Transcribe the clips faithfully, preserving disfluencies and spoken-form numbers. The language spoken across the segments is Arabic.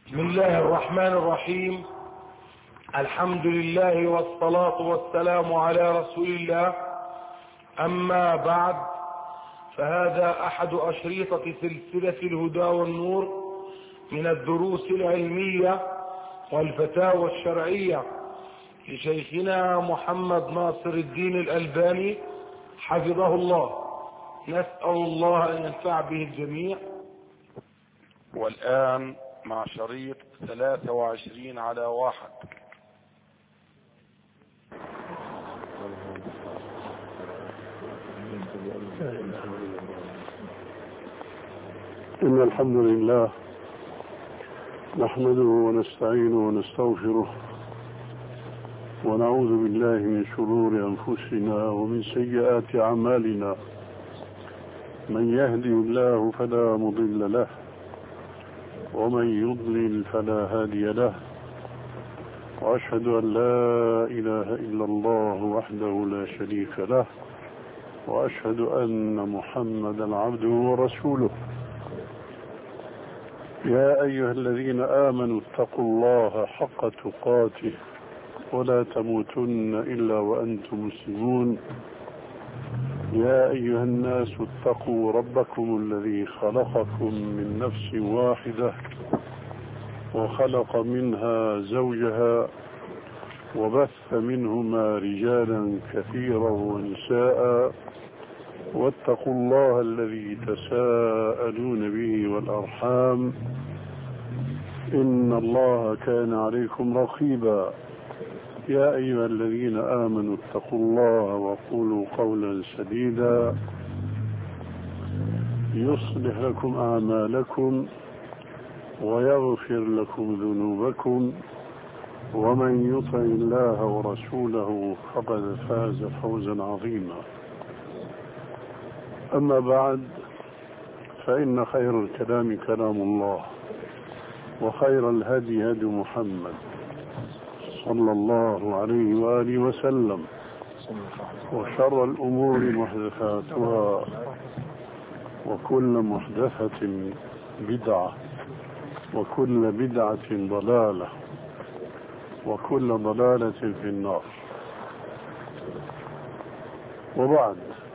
بسم الله الرحمن الرحيم. الحمد لله والصلاة والسلام على رسول الله. أما بعد، فهذا أحد أشريطة سلسلة الهدى والنور من الدروس العلمية والفتاوى الشرعية لشيخنا محمد ناصر الدين الألباني حفظه الله. نسأل الله أن ينفع به الجميع. والآن مع شريط ثلاثة وعشرين على واحد. إن الحمد لله نحمده ونستعينه ونستغفره ونعوذ بالله من شرور أنفسنا ومن سيئات أعمالنا. من يهدي الله فلا مضل له ومن يضلل فلا هادي له، وأشهد أن لا إله إلا الله وحده لا شريك له، وأشهد أن محمدا عبده ورسوله. يا أيها الذين آمنوا اتقوا الله حق تقاته ولا تموتن إلا وأنتم مسلمون. يا أيها الناس اتقوا ربكم الذي خلقكم من نفس واحدة وخلق منها زوجها وبث منهما رجالا كثيرا ونساء، واتقوا الله الذي تساءلون به والأرحام إن الله كان عليكم رقيبا. يا أيها الذين آمنوا اتقوا الله وقولوا قولا سديدا يصلح لكم أعمالكم ويغفر لكم ذنوبكم، ومن يطع الله ورسوله فقد فاز فوزا عظيما. أما بعد، فإن خير الكلام كلام الله، وخير الهدي هدي محمد صلى الله عليه وآله وسلم، وشر الأمور محدثاتها، وكل محدثة بدعة، وكل بدعة ضلالة، وكل ضلالة في النار. وبعد،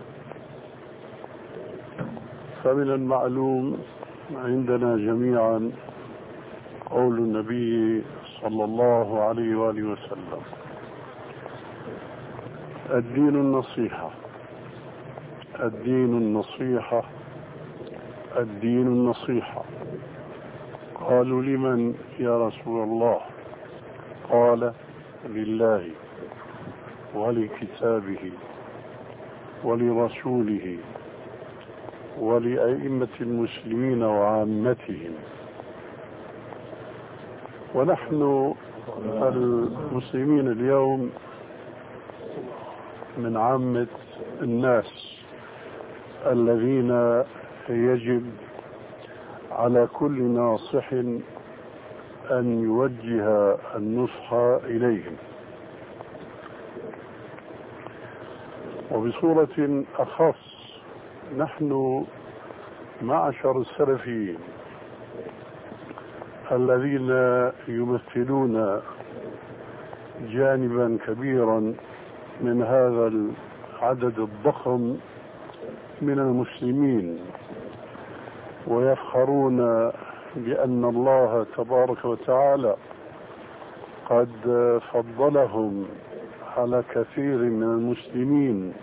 فمن المعلوم عندنا جميعا قول النبي صلى الله عليه وآله وسلم: الدين النصيحة، الدين النصيحة، الدين النصيحة. قالوا: لمن يا رسول الله؟ قال: لله ولكتابه ولرسوله ولأئمة المسلمين وعامتهم. ونحن المسلمين اليوم من عامة الناس الذين يجب على كل ناصح أن يوجه النصح إليهم. وبصورة أخص نحن معشر السلفيين الذين يمثلون جانبا كبيرا من هذا العدد الضخم من المسلمين، ويفخرون بأن الله تبارك وتعالى قد فضلهم على كثير من المسلمين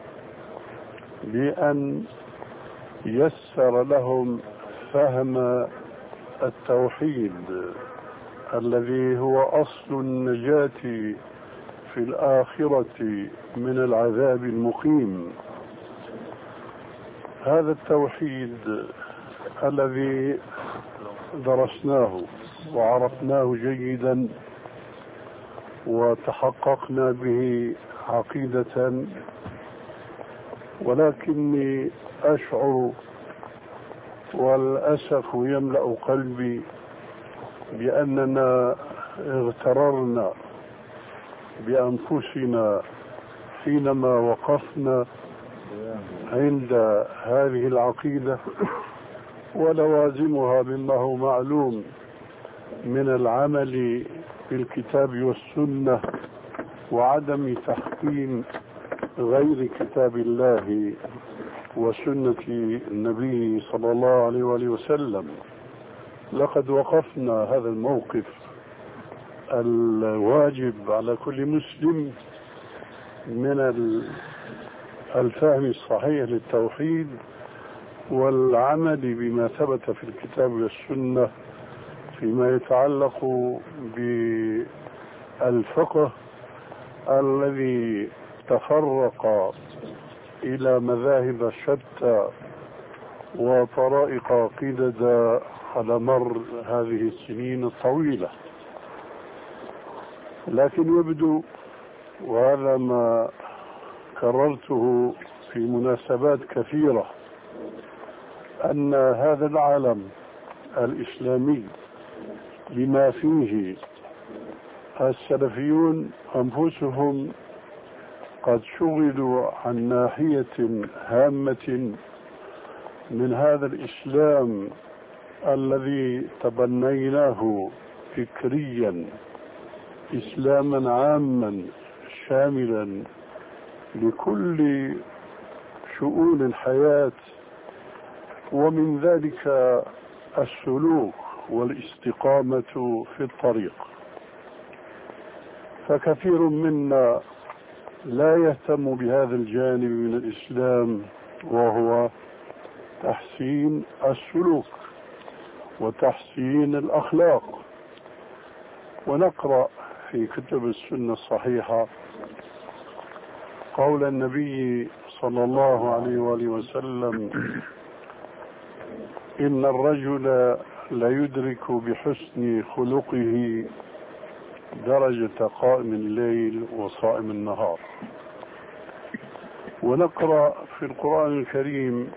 بأن يسر لهم فهم التوحيد الذي هو أصل النجاة في الآخرة من العذاب المقيم. هذا التوحيد الذي درسناه وعرفناه جيدا وتحققنا به عقيدة، ولكني أشعر والأسف يملأ قلبي بأننا اغتررنا بأنفسنا حينما وقفنا عند هذه العقيدة ولوازمها مما هو معلوم من العمل بالكتاب والسنة وعدم تحكيم غير كتاب الله وسنة النبي صلى الله عليه وآله وسلم. لقد وقفنا هذا الموقف الواجب على كل مسلم من الفهم الصحيح للتوحيد والعمل بما ثبت في الكتاب والسنة فيما يتعلق بالفقه الذي تفرق إلى مذاهب شتى وطرائق قدد على مر هذه السنين الطويلة. لكن يبدو، وهذا ما كررته في مناسبات كثيرة، أن هذا العالم الإسلامي بما فيه السلفيون أنفسهم قد شغلوا عن ناحية هامة من هذا الإسلام الذي تبنيناه فكريا، إسلاما عاما شاملا لكل شؤون الحياة، ومن ذلك السلوك والاستقامة في الطريق. فكثير منا لا يهتم بهذا الجانب من الإسلام، وهو تحسين السلوك وتحسين الأخلاق. ونقرأ في كتب السنة الصحيحة قول النبي صلى الله عليه وآله وسلم: إن الرجل ليدرك بحسن خلقه درجة قائم الليل وصائم النهار. ونقرأ في القرآن الكريم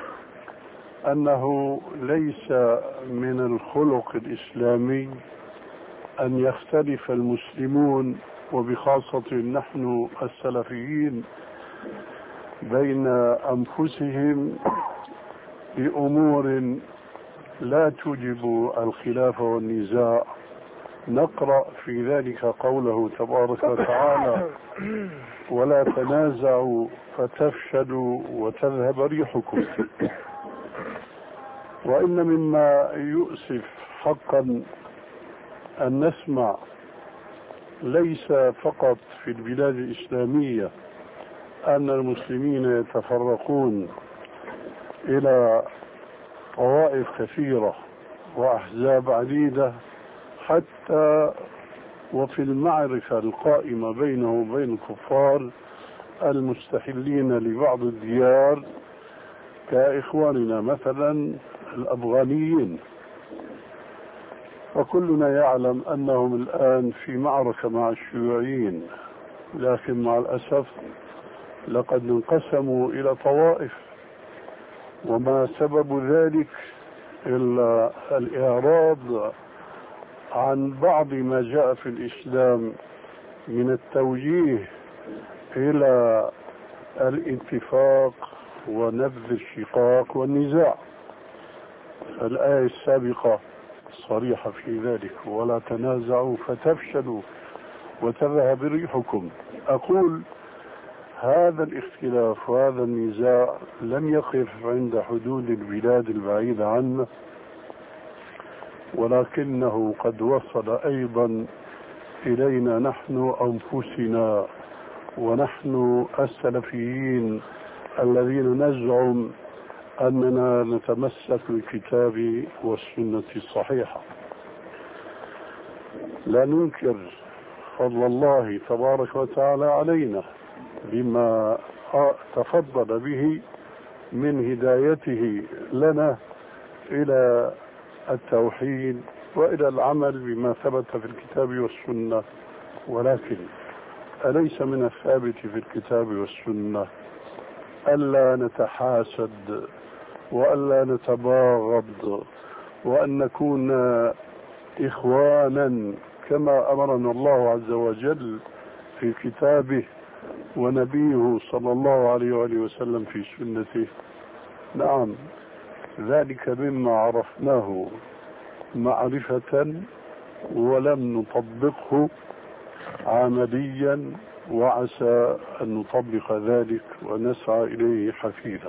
أنه ليس من الخلق الإسلامي أن يختلف المسلمون، وبخاصة نحن السلفيين، بين أنفسهم بأمور لا توجب الخلاف والنزاع. نقرأ في ذلك قوله تبارك وتعالى: ولا تنازعوا فتفشلوا وتذهب ريحكم. وإن مما يؤسف حقا أن نسمع ليس فقط في البلاد الإسلامية أن المسلمين يتفرقون إلى طوائف كثيرة وأحزاب عديدة، حتى وفي المعركة القائمة بينه وبين الكفار المستحلين لبعض الديار كإخواننا مثلا الأفغانيين. وكلنا يعلم أنهم الآن في معركة مع الشيوعيين، لكن مع الأسف لقد انقسموا إلى طوائف، وما سبب ذلك إلا الإعراض عن بعض ما جاء في الإسلام من التوجيه إلى الاتفاق ونبذ الشقاق والنزاع. الآية السابقة صريحة في ذلك: ولا تنازعوا فتفشلوا وتذهب ريحكم. أقول هذا الاختلاف وهذا النزاع لم يقف عند حدود البلاد البعيدة عنا، ولكنه قد وصل أيضا إلينا نحن أنفسنا، ونحن السلفيين الذين نزعم أننا نتمسك بالكتاب والسنة الصحيحة. لا ننكر فضل الله تبارك وتعالى علينا بما تفضل به من هدايته لنا إلى التوحيد وإلى العمل بما ثبت في الكتاب والسنة. ولكن أليس من الثابت في الكتاب والسنة ألا نتحاسد وألا نتباغض وأن نكون إخوانا كما أمرنا الله عز وجل في كتابه ونبيه صلى الله عليه وآله وسلم في سنته؟ نعم، ذلك مما عرفناه معرفة ولم نطبقه عمليا، وعسى أن نطبق ذلك ونسعى إليه حثيثا.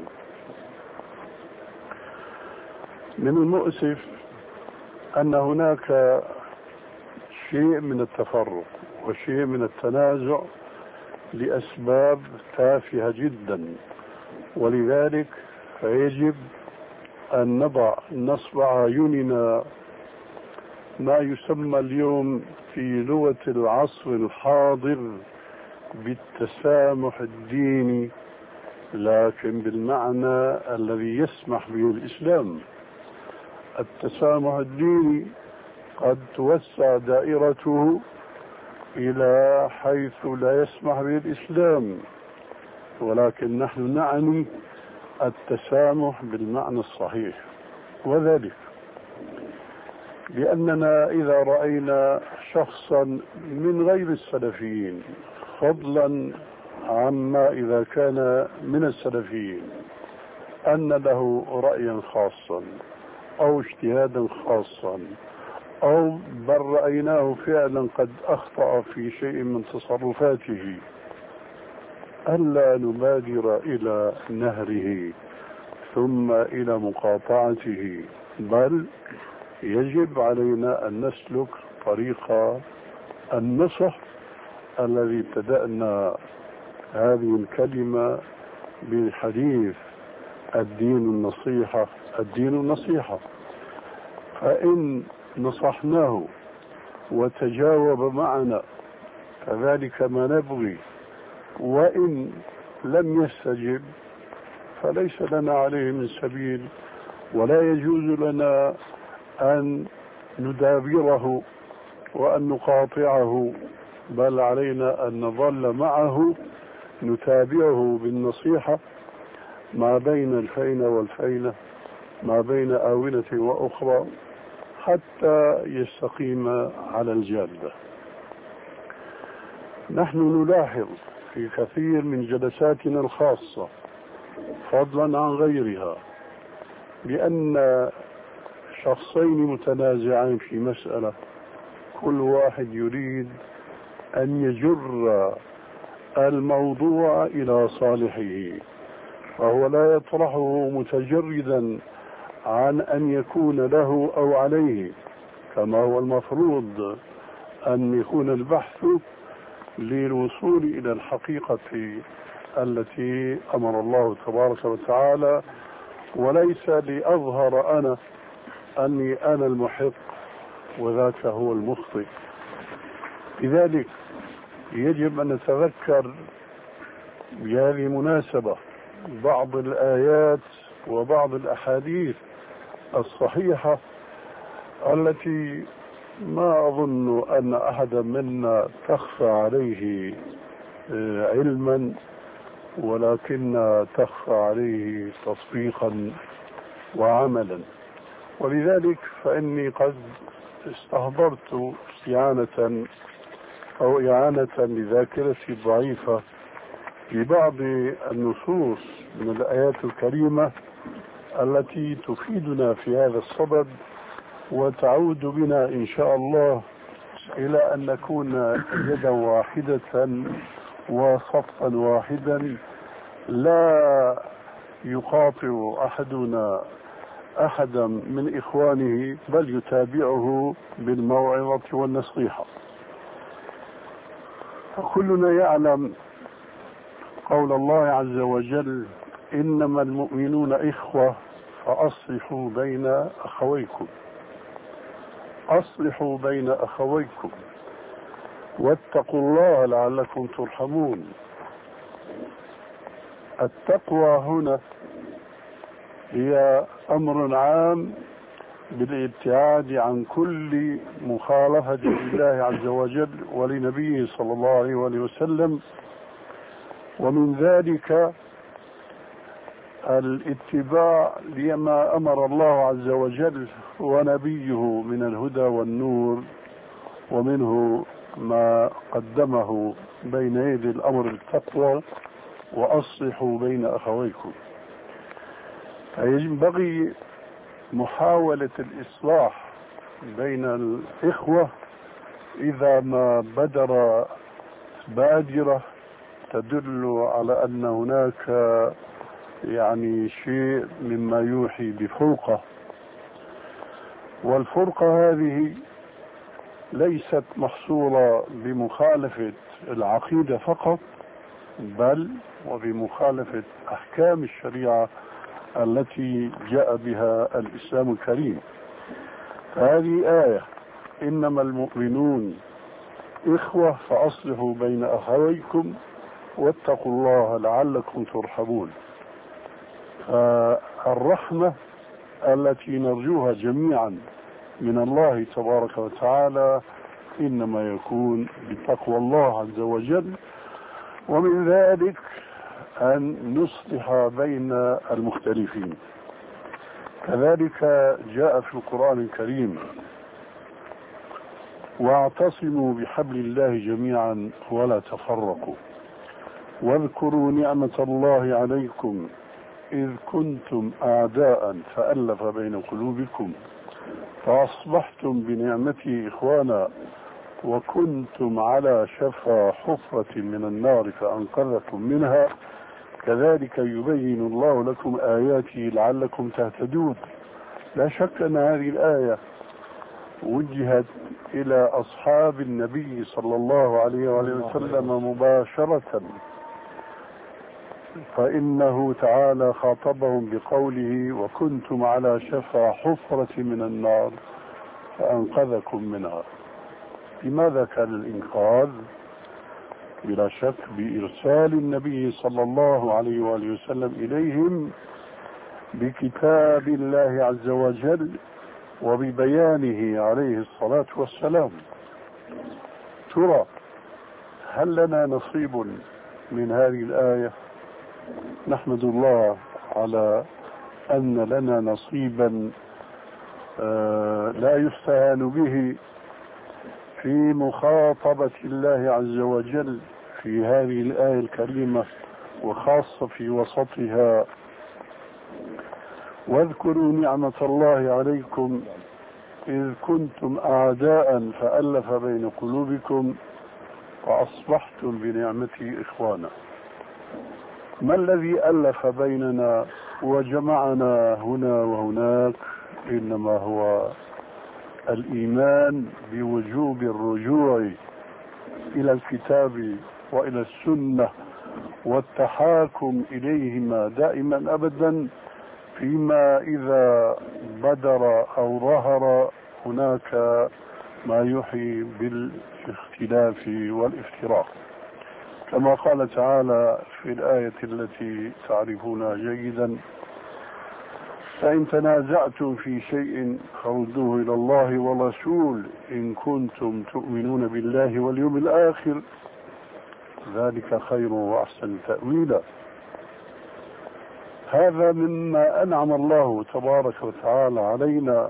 من المؤسف أن هناك شيء من التفرق وشيء من التنازع لأسباب تافهة جدا، ولذلك فيجب أن نضع نصب أعيننا ما يسمى اليوم في لغة العصر الحاضر بالتسامح الديني، لكن بالمعنى الذي يسمح به الإسلام. التسامح الديني قد توسع دائرته إلى حيث لا يسمح به الإسلام، ولكن نحن نعني التسامح بالمعنى الصحيح، وذلك لأننا إذا رأينا شخصا من غير السلفيين، فضلا عما إذا كان من السلفيين، أن له رأيا خاصا أو اجتهادا خاصا، أو بل رأيناه فعلا قد أخطأ في شيء من تصرفاته، ألا نبادر إلى نهره ثم إلى مقاطعته، بل يجب علينا أن نسلك طريق النصح الذي ابتدأنا هذه الكلمة بالحديث: الدين النصيحة، الدين النصيحة. فإن نصحناه وتجاوب معنا فذلك ما نبغي، وإن لم يستجب فليس لنا عليه من سبيل، ولا يجوز لنا أن ندابره وأن نقاطعه، بل علينا أن نظل معه نتابعه بالنصيحة ما بين الفينة والفينة، ما بين آونة وأخرى، حتى يستقيم على الجادة. نحن نلاحظ في كثير من جلساتنا الخاصة فضلا عن غيرها بأن شخصين متنازعين في مسألة، كل واحد يريد أن يجر الموضوع إلى صالحه، فهو لا يطرحه متجردا عن أن يكون له أو عليه، كما هو المفروض أن يكون البحث للوصول إلى الحقيقة التي أمر الله تبارك وتعالى، وليس لأظهر أنا أني أنا المحق وذاك هو المخطئ. لذلك يجب أن نتذكر بهذه المناسبة بعض الآيات وبعض الأحاديث الصحيحة التي ما أظن أن أحدا منا تخفى عليه علما، ولكن تخفى عليه تطبيقا وعملا. ولذلك فإني قد استحضرت استعانة أو إعانة لذاكرتي الضعيفة لبعض النصوص من الآيات الكريمة التي تفيدنا في هذا الصدد، وتعود بنا إن شاء الله إلى أن نكون يدا واحدة وصفا واحدا، لا يقاطع أحدنا أحدا من إخوانه، بل يتابعه بالموعظة والنصيحة. فكلنا يعلم قول الله عز وجل: إنما المؤمنون إخوة فأصلحوا بين أخويكم، أصلحوا بين أخويكم واتقوا الله لعلكم ترحمون. التقوى هنا هي أمر عام بالابتعاد عن كل مخالفة لله عز وجل ولنبيه صلى الله عليه وسلم، ومن ذلك الاتباع لما أمر الله عز وجل ونبيه من الهدى والنور، ومنه ما قدمه بين يدي الأمر التقوى: وأصلحوا بين أخويكم. فينبغي محاولة الإصلاح بين الإخوة إذا ما بدر بادرة تدل على أن هناك يعني شيء مما يوحي بفرقة، والفرقة هذه ليست محصورة بمخالفة العقيدة فقط، بل وبمخالفة أحكام الشريعة التي جاء بها الإسلام الكريم. هذه آية إنما المؤمنون إخوة فأصلحوا بين أخويكم واتقوا الله لعلكم ترحمون. فالرحمة التي نرجوها جميعا من الله تبارك وتعالى إنما يكون بتقوى الله عز وجل، ومن ذلك أن نصلح بين المختلفين. كذلك جاء في القرآن الكريم: واعتصموا بحبل الله جميعا ولا تفرقوا واذكروا نعمة الله عليكم إذ كنتم أعداء فألف بين قلوبكم فأصبحتم بنعمته إخوانا وكنتم على شفا حفرة من النار فأنقذكم منها كذلك يبين الله لكم آياته لعلكم تهتدون. لا شك أن هذه الآية وجهت إلى أصحاب النبي صلى الله عليه وسلم مباشرة، فإنه تعالى خاطبهم بقوله وكنتم على شفا حفرة من النار فأنقذكم منها. لماذا كان الإنقاذ؟ بلا شك بإرسال النبي صلى الله عليه وآله وسلم إليهم بكتاب الله عز وجل وببيانه عليه الصلاة والسلام. ترى هل لنا نصيب من هذه الآية؟ نحمد الله على أن لنا نصيبا آه لا يستهان به في مخاطبة الله عز وجل في هذه الآية الكريمة، وخاصة في وسطها: واذكروا نعمة الله عليكم إذ كنتم أعداء فألف بين قلوبكم وأصبحتم بنعمته إخوانا. ما الذي ألف بيننا وجمعنا هنا وهناك؟ إنما هو الإيمان بوجوب الرجوع إلى الكتاب وإلى السنة والتحاكم إليهما دائما أبدا فيما إذا بدر أو ظهر هناك ما يحيي بالاختلاف والافتراق، كما قال تعالى في الآية التي تعرفونها جيدا: فإن تنازعتم في شيء فردوه إلى الله والرسول إن كنتم تؤمنون بالله واليوم الآخر ذلك خير وأحسن تأويلا. هذا مما أنعم الله تبارك وتعالى علينا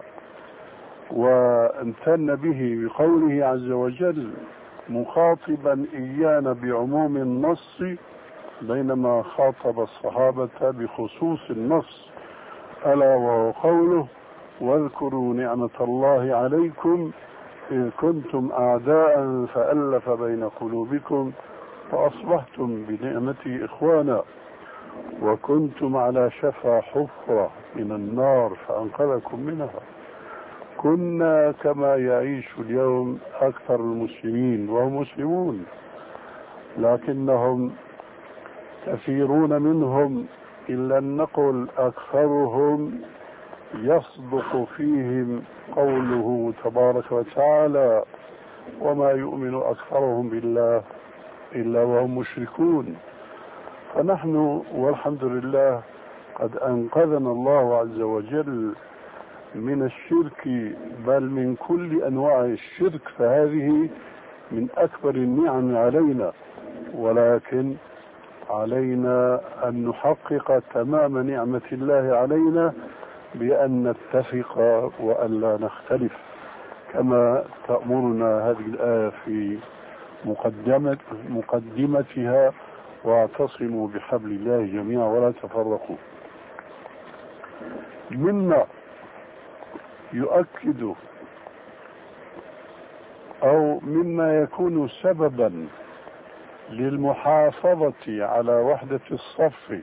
وامتن به بقوله عز وجل مخاطبا إيانا بعموم النص بينما خاطب الصحابة بخصوص النص، ألا وهو قوله واذكروا نعمة الله عليكم إذ كنتم أعداء فألف بين قلوبكم فأصبحتم بنعمتي إخوانا وكنتم على شفا حفرة من النار فأنقذكم منها. كنا كما يعيش اليوم أكثر المسلمين وهم مسلمون، لكنهم كثيرون منهم إلا أن نقول أكثرهم يصدق فيهم قوله تبارك وتعالى وما يؤمن أكثرهم بالله إلا وهم مشركون. فنحن والحمد لله قد أنقذنا الله عز وجل من الشرك، بل من كل أنواع الشرك، فهذه من أكبر النعم علينا، ولكن علينا أن نحقق تمام نعمة الله علينا بأن نتفق وأن لا نختلف، كما تأمرنا هذه الآية في مقدمة مقدمتها واعتصموا بحبل الله جميعا ولا تفرقوا. مما يؤكد أو مما يكون سببا للمحافظة على وحدة الصف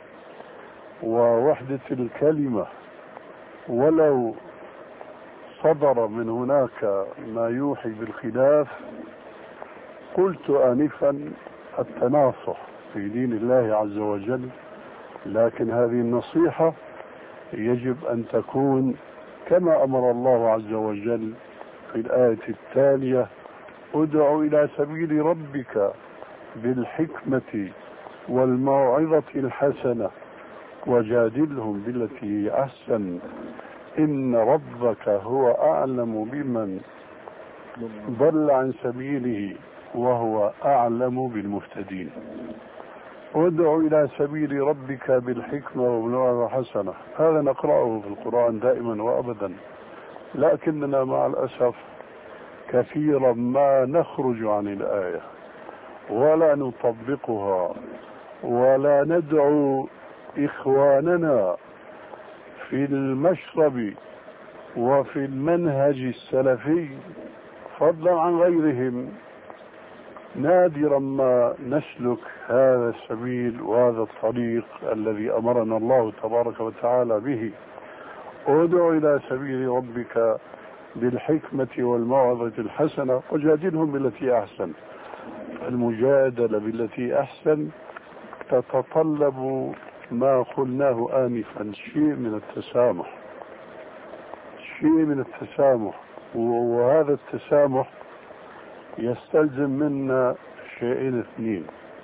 ووحدة الكلمة، ولو صدر من هناك ما يوحي بالخلاف، قلت آنفا التناصح في دين الله عز وجل، لكن هذه النصيحة يجب أن تكون كما أمر الله عز وجل في الآية التالية: ادع إلى سبيل ربك بالحكمة والموعظة الحسنة وجادلهم بالتي هي أحسن إن ربك هو أعلم بمن ضل عن سبيله وهو أعلم بالمهتدين. ادع إلى سبيل ربك بالحكمة والموعظة الحسنة، هذا نقرأه في القرآن دائما وأبدا، لكننا مع الأسف كثيرا ما نخرج عن الآية ولا نطبقها ولا ندعو إخواننا في المشرب وفي المنهج السلفي فضلا عن غيرهم. نادرا ما نسلك هذا السبيل وهذا الطريق الذي أمرنا الله تبارك وتعالى به: ادع إلى سبيل ربك بالحكمة والموعظة الحسنة وجادلهم بالتي أحسن. المجادلة بالتي أحسن تتطلب ما قلناه آنفا، شيء من التسامح، شيء من التسامح، وهذا التسامح يستلزم منا شيئين اثنين.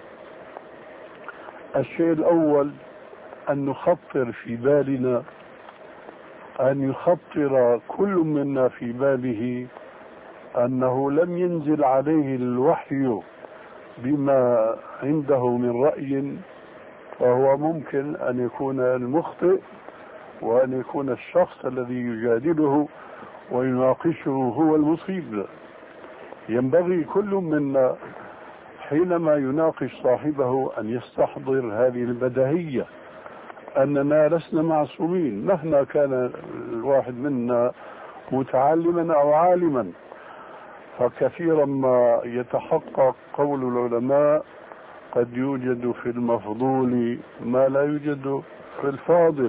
الشيء الأول أن نخطر في بالنا، أن يخطر كل منا في باله أنه لم ينزل عليه الوحي بما عنده من رأي، فهو ممكن أن يكون المخطئ وأن يكون الشخص الذي يجادله ويناقشه هو المصيب. ينبغي كل منا حينما يناقش صاحبه أن يستحضر هذه البديهية، أننا لسنا معصومين مهما كان الواحد منا متعلما أو عالما. فكثيرا ما يتحقق قول العلماء: قد يوجد في المفضول ما لا يوجد في الفاضل.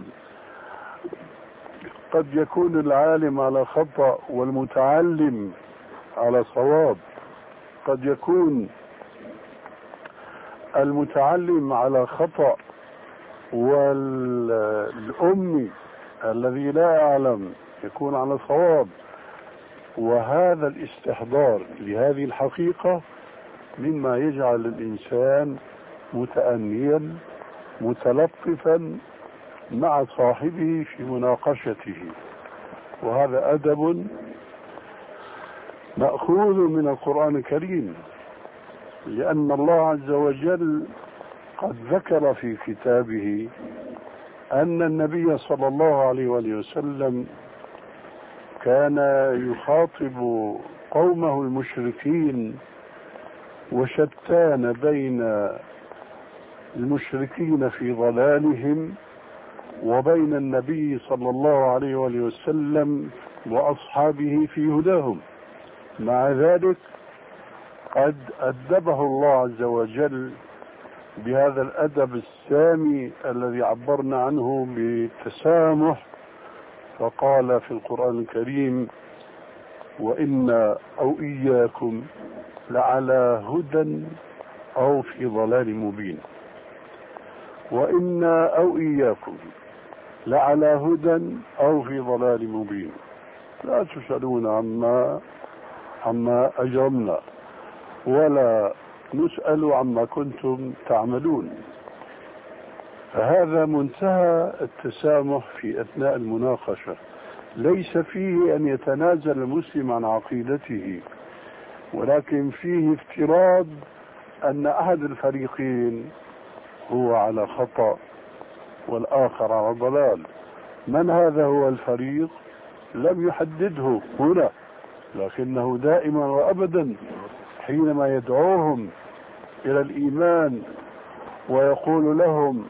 قد يكون العالم على خطأ والمتعلم على صواب، قد يكون المتعلم على خطأ والأمي الذي لا يعلم يكون على صواب. وهذا الاستحضار لهذه الحقيقة مما يجعل الإنسان متأنيا متلطفا مع صاحبه في مناقشته، وهذا أدب مأخوذ من القرآن الكريم، لأن الله عز وجل قد ذكر في كتابه أن النبي صلى الله عليه وآله وسلم كان يخاطب قومه المشركين، وشتان بين المشركين في ضلالهم وبين النبي صلى الله عليه وآله وسلم وأصحابه في هداهم. مع ذلك قد أدبه الله عز وجل بهذا الأدب السامي الذي عبرنا عنه بالتسامح، فقال في القرآن الكريم: وإنا أو إياكم لعلى هدى أو في ضلال مبين. وإنا أو إياكم لعلى هدى أو في ضلال مبين، لا تسألون عما عما أجرمنا ولا نسأل عما كنتم تعملون. فهذا منتهى التسامح في أثناء المناقشة، ليس فيه أن يتنازل المسلم عن عقيدته، ولكن فيه افتراض أن أحد الفريقين هو على خطأ والآخر على ضلال. من هذا هو الفريق؟ لم يحدده هنا، لكنه دائما وأبدا حينما يدعوهم إلى الإيمان ويقول لهم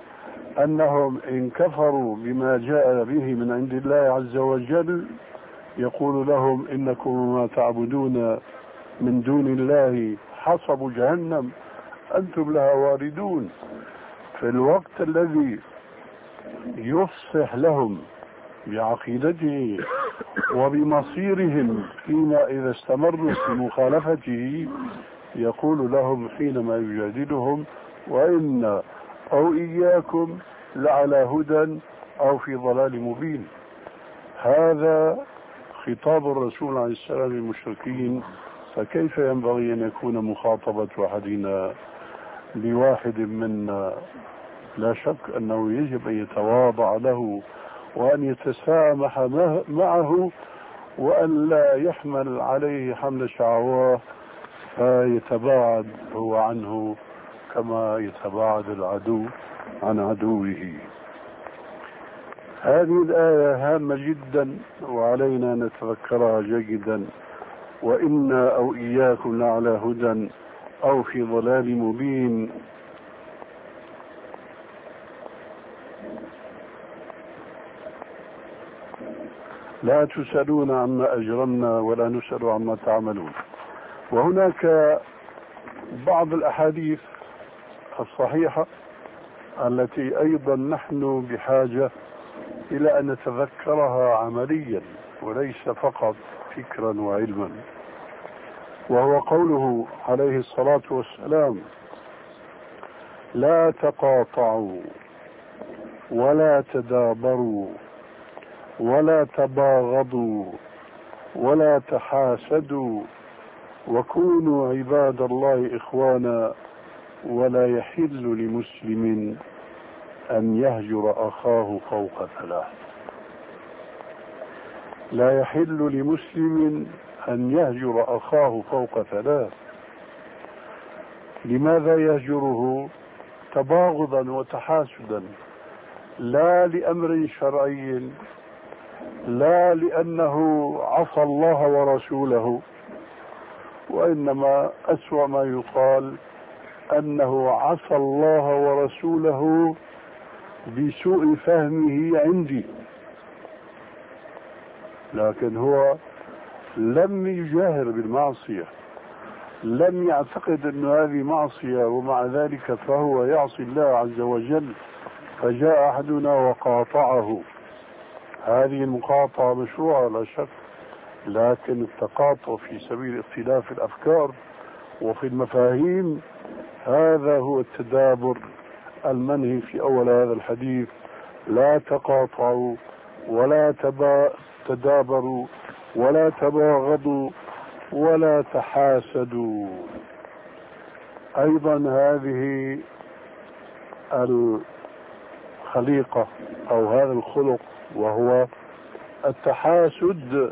أنهم إن كفروا بما جاء به من عند الله عز وجل يقول لهم إنكم ما تعبدون من دون الله حصب جهنم أنتم لها واردون. في الوقت الذي يفصح لهم بعقيدته وبمصيرهم فيما إذا استمروا في مخالفته، يقول لهم حينما يجادلهم: وإن أو إياكم لعلى هدى أو في ضلال مبين. هذا خطاب الرسول عليه السلام للمشركين، فكيف ينبغي أن يكون مخاطبة أحدنا لواحد منا؟ لا شك أنه يجب أن يتواضع له وأن يتسامح معه وأن لا يحمل عليه حمل شعواه فيتباعد هو عنه كما يتباعد العدو عن عدوه. هذه الآية هامة جدا وعلينا أن نتذكرها جيدا: وإنا أو إياكم لعلى هدى أو في ضلال مبين. لا تسألون عما أجرمنا ولا نسأل عما تعملون. وهناك بعض الأحاديث الصحيحة التي أيضا نحن بحاجة إلى أن نتذكرها عمليا وليس فقط فكرا وعلما، وهو قوله عليه الصلاة والسلام: لا تقاطعوا ولا تدابروا ولا تباغضوا ولا تحاسدوا وكونوا عباد الله إخوانا ولا يحل لمسلم أن يهجر أخاه فوق ثلاث. لا يحل لمسلم أن يهجر أخاه فوق ثلاث. لماذا يهجره؟ تباغضا وتحاسدا، لا لأمر شرعي، لا لأنه عصى الله ورسوله، وإنما أسوأ ما يقال أنه عصى الله ورسوله بسوء فهمه عندي، لكن هو لم يجاهر بالمعصية، لم يعتقد أن هذه معصية، ومع ذلك فهو يعصي الله عز وجل. فجاء أحدنا وقاطعه. هذه المقاطعة مشروعة لا شك، لكن التقاطع في سبيل اختلاف الأفكار وفي المفاهيم هذا هو التدابر المنهي في أول هذا الحديث: لا تقاطعوا ولا تبا تدابروا ولا تباغضوا ولا تحاسدوا. أيضا هذه الخليقة أو هذا الخلق وهو التحاسد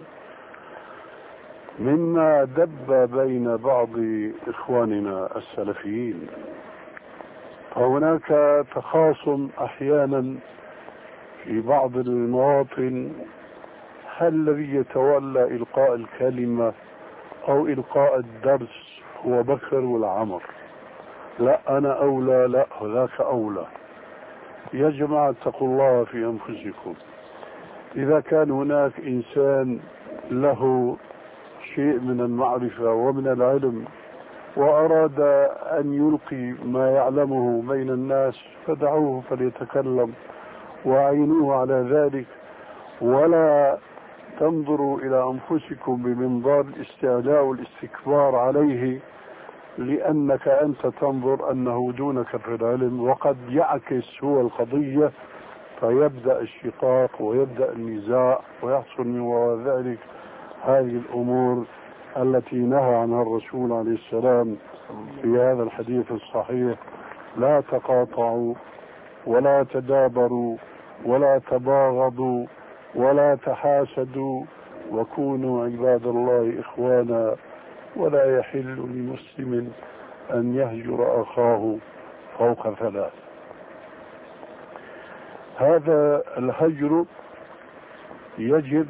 مما دب بين بعض إخواننا السلفيين. فهناك تخاصم أحيانا في بعض المواطن: هل الذي يتولى إلقاء الكلمة أو إلقاء الدرس هو بكر ولا عمر؟ لا أنا أولى، لا هذاك أولى. يا جماعة اتقوا الله في أنفسكم. إذا كان هناك إنسان له شيء من المعرفة ومن العلم وأراد أن يلقي ما يعلمه بين الناس فدعوه فليتكلم وأعينوه على ذلك، ولا تنظروا إلى أنفسكم بمنظار الاستعلاء والاستكبار عليه لأنك أنت تنظر أنه دونك في العلم، وقد يعكس هو القضية فيبدأ الشقاق ويبدأ النزاع ويحصل من وراء ذلك هذه الأمور التي نهى عنها الرسول عليه السلام في هذا الحديث الصحيح: لا تقاطعوا ولا تدابروا ولا تباغضوا ولا تحاسدوا وكونوا عباد الله إخوانا ولا يحل لمسلم أن يهجر أخاه فوق ثلاث. هذا الهجر يجب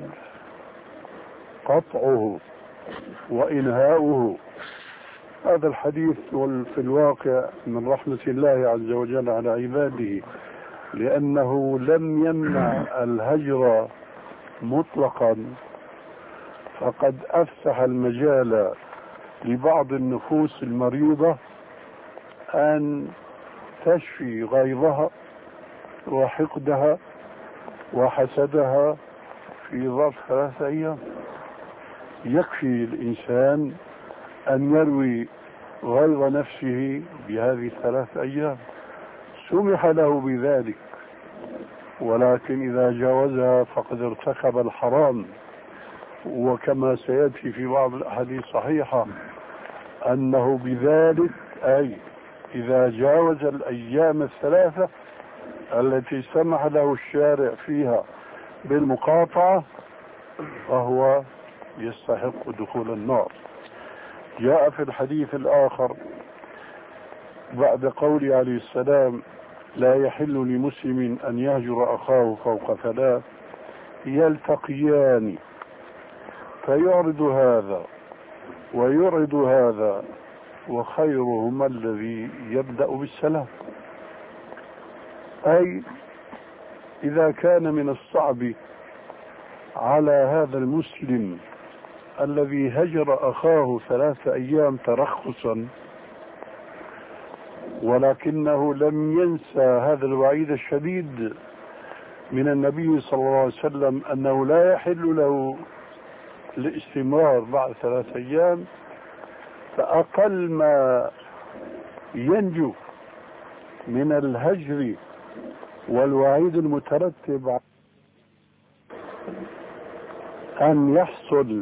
قطعه وإنهاؤه. هذا الحديث في الواقع من رحمة الله عز وجل على عباده، لأنه لم يمنع الهجر مطلقا فقد أفتح المجال لبعض النفوس المريضة أن تشفي غيظها وحقدها وحسدها في ظرف ثلاثة أيام. يكفي الإنسان أن يروي غيظ نفسه بهذه الثلاث أيام، سمح له بذلك، ولكن إذا جاوزها فقد ارتكب الحرام. وكما سيأتي في بعض الأحاديث الصحيحة أنه بذلك، أي إذا جاوز الأيام الثلاثة التي سمح له الشارع فيها بالمقاطعة، فهو يستحق دخول النار. جاء في الحديث الآخر بعد قوله عليه السلام: لا يحل لمسلم أن يهجر أخاه فوق ثلاث يلتقيان فيعرض هذا ويعرض هذا وخيرهما الذي يبدأ بالسلام. أي إذا كان من الصعب على هذا المسلم الذي هجر أخاه ثلاث أيام ترخصا، ولكنه لم ينسى هذا الوعيد الشديد من النبي صلى الله عليه وسلم أنه لا يحل له الاستمرار بعد ثلاث أيام، فأقل ما ينجو من الهجر والوعيد المترتب أن يحصل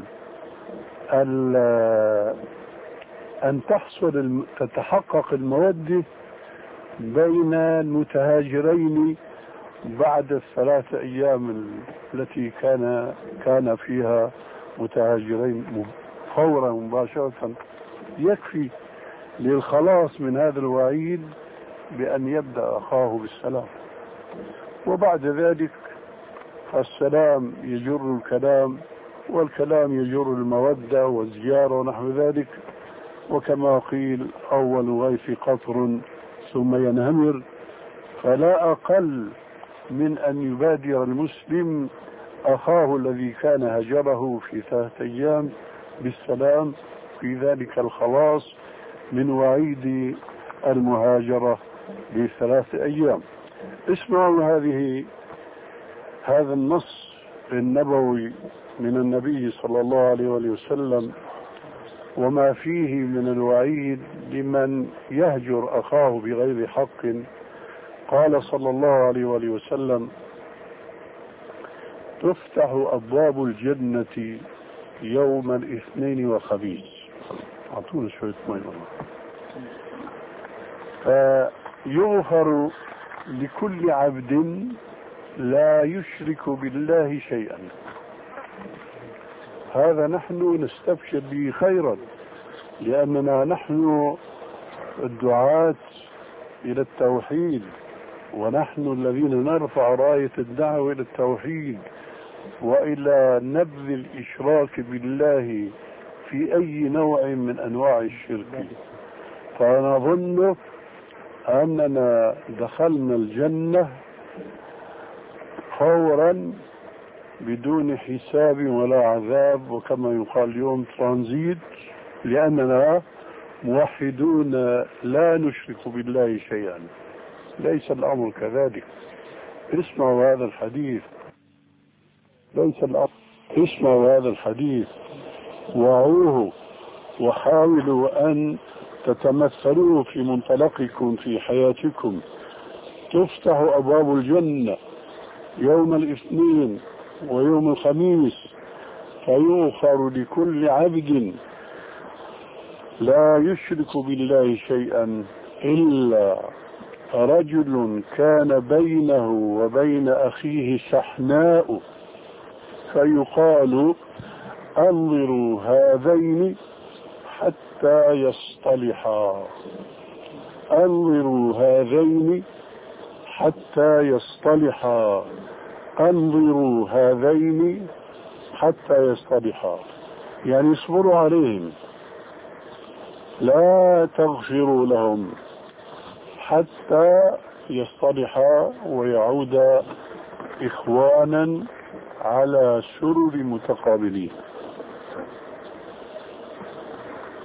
أن تحصل تتحقق المودة بين المتهاجرين بعد الثلاث أيام التي كان كان فيها متهاجرين فورا مباشرة. يكفي للخلاص من هذا الوعيد بأن يبدأ أخاه بالسلام، وبعد ذلك فالسلام يجر الكلام، والكلام يجر المودة والزيارة ونحو ذلك. وكما قيل: أول غيث قطر ثم ينهمر. فلا أقل من أن يبادر المسلم أخاه الذي كان هجره في ثلاثة أيام بالسلام، في ذلك الخلاص من وعيد المهاجرة بثلاث أيام. اسمعوا هذه هذا النص النبوي من النبي صلى الله عليه وسلم وما فيه من الوعيد لمن يهجر أخاه بغير حق. قال صلى الله عليه وسلم: تفتح أبواب الجنة يوم الاثنين والخميس. أعطونا شوية مي والله. فيغفر لكل عبد لا يشرك بالله شيئا. هذا نحن نستبشر به خيرا، لأننا نحن الدعاة إلى التوحيد، ونحن الذين نرفع راية الدعوة إلى التوحيد وإلى نبذ الإشراك بالله في أي نوع من أنواع الشرك. فنظن أننا دخلنا الجنة فورا بدون حساب ولا عذاب، وكما يقال اليوم ترانزيت، لأننا موحدون لا نشرك بالله شيئا. ليس الأمر كذلك. اسمعوا هذا الحديث ليس الأمر اسمعوا هذا الحديث وعوه، وحاولوا أن تتمثلوه في منطلقكم في حياتكم. تفتح أبواب الجنة يوم الاثنين ويوم الخميس، فيغفر لكل عبد لا يشرك بالله شيئا إلا رجل كان بينه وبين أخيه شحناء، فيقال: أنظروا هذين حتى يصطلحا، أنظروا هذين حتى يصطلحا، أنظروا هذين حتى يصطلحا. يعني اصبروا عليهم، لا تغفروا لهم حتى يصطلحا ويعودا إخوانا على سرر متقابلين.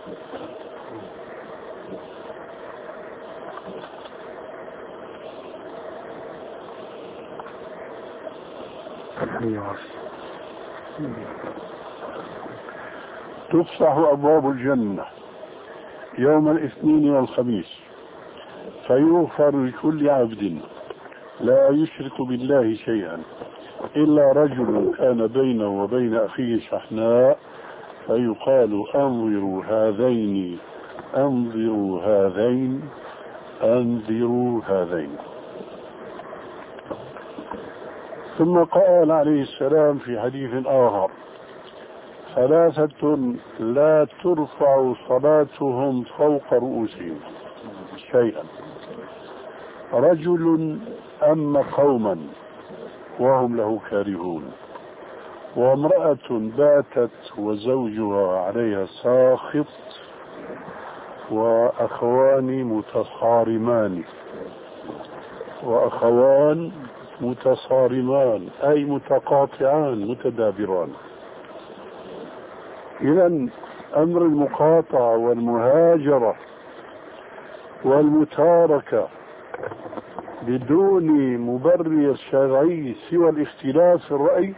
تفتح أبواب الجنة يوم الاثنين والخميس فيغفر لكل عبد لا يشرك بالله شيئا إلا رجل كان بينه وبين أخيه شحناء فيقال أنظروا هذين أنظروا هذين أنظروا هذين. ثم قال عليه السلام في حديث آخر ثلاثة لا ترفع صلاتهم فوق رؤوسهم شيئا: رجل أم قوما وهم له كارهون، وامرأة باتت وزوجها عليها ساخط، وأخوان متصارمان وأخوان متصارمان أي متقاطعان متدابران. إذن أمر المقاطعة والمهاجرة والمتاركة بدون مبرر شرعي سوى الاختلاف في الرأي،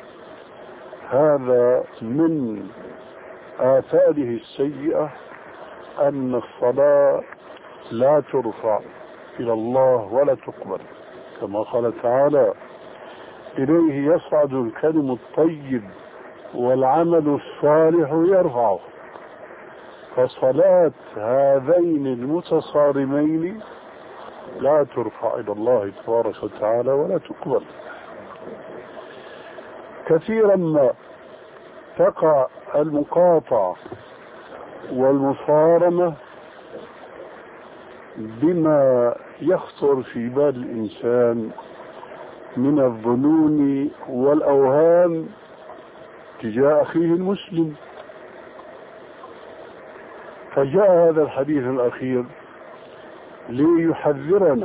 هذا من آثاره السيئة أن الصلاة لا ترفع إلى الله ولا تقبل، كما قال تعالى: إليه يصعد الكلم الطيب والعمل الصالح يرفعه. فصلاة هذين المتصارمين لا ترفع إلى الله تبارك وتعالى ولا تقبل. كثيرا ما تقع المقاطعة والمصارمة بما يخطر في بال الإنسان من الظنون والأوهام تجاه أخيه المسلم. فجاء هذا الحديث الأخير ليحذرنا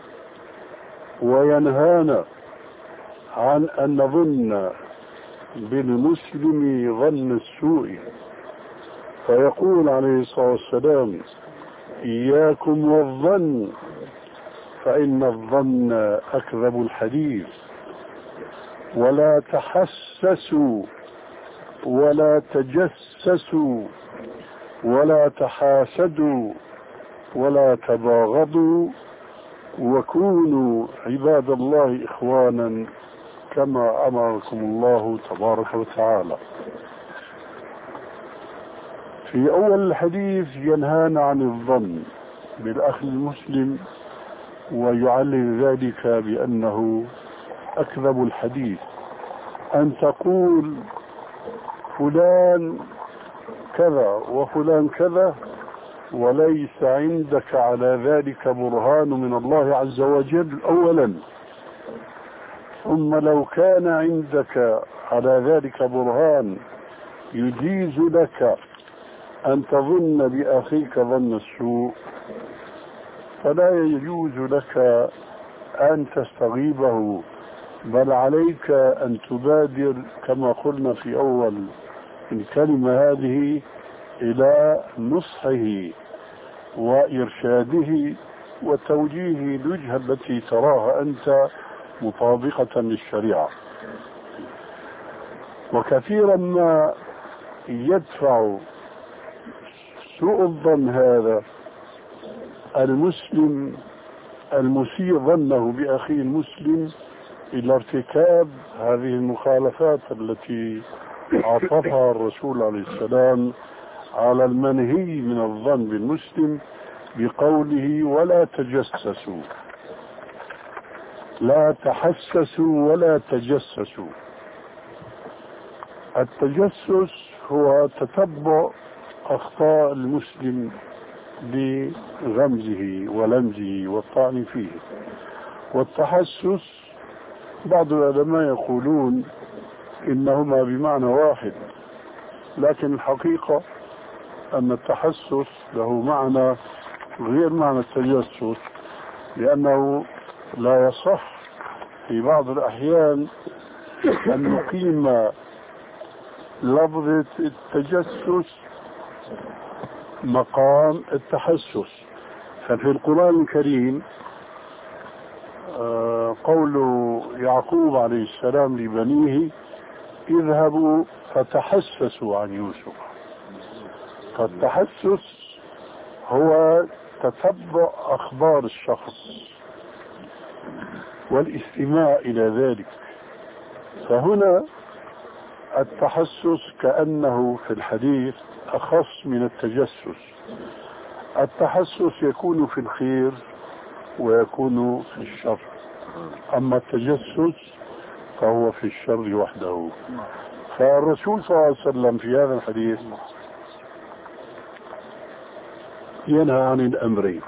وينهانا عن أن نظن بالمسلم ظن السوء، فيقول عليه الصلاة والسلام: إياكم والظن فإن الظن أكذب الحديث، ولا تحسسوا ولا تجسسوا ولا تحاسدوا ولا تباغضوا، وكونوا عباد الله إخوانا كما أمركم الله تبارك وتعالى. في أول الحديث ينهانا عن الظن بالأخ المسلم ويعلل ذلك بأنه أكذب الحديث، أن تقول فلان كذا وفلان كذا وليس عندك على ذلك برهان من الله عز وجل أولا، ثم لو كان عندك على ذلك برهان يجيز لك أن تظن بأخيك ظن السوء، فلا يجوز لك أن تستغيبه، بل عليك أن تبادر كما قلنا في أول الكلمة هذه إلى نصحه وإرشاده وتوجيه الوجهة التي تراها أنت مطابقة للشريعة. وكثيرا ما يدفع سوء الظن هذا المسلم المسيء ظنه بأخيه المسلم إلى ارتكاب هذه المخالفات التي عطفها الرسول عليه السلام على المنهي من الظن بالمسلم بقوله: ولا تجسسوا، لا تحسسوا ولا تجسسوا. التجسس هو تتبع أخطاء المسلم بغمزه ولمزه والطعن فيه، والتحسس بعض العلماء يقولون إنهما بمعنى واحد، لكن الحقيقة أن التحسس له معنى غير معنى التجسس، لأنه لا يصح في بعض الأحيان أن نقيم لفظة التجسس مقام التحسس. ففي القرآن الكريم قول يعقوب عليه السلام لبنيه اذهبوا فتحسسوا عن يوسف. فالتحسس هو تتبع أخبار الشخص والاستماع إلى ذلك. فهنا التحسس كأنه في الحديث أخص من التجسس. التحسس يكون في الخير ويكون في الشر، أما التجسس فهو في الشر وحده. فالرسول صلى الله عليه وسلم في هذا الحديث ينهى عن الأمرين،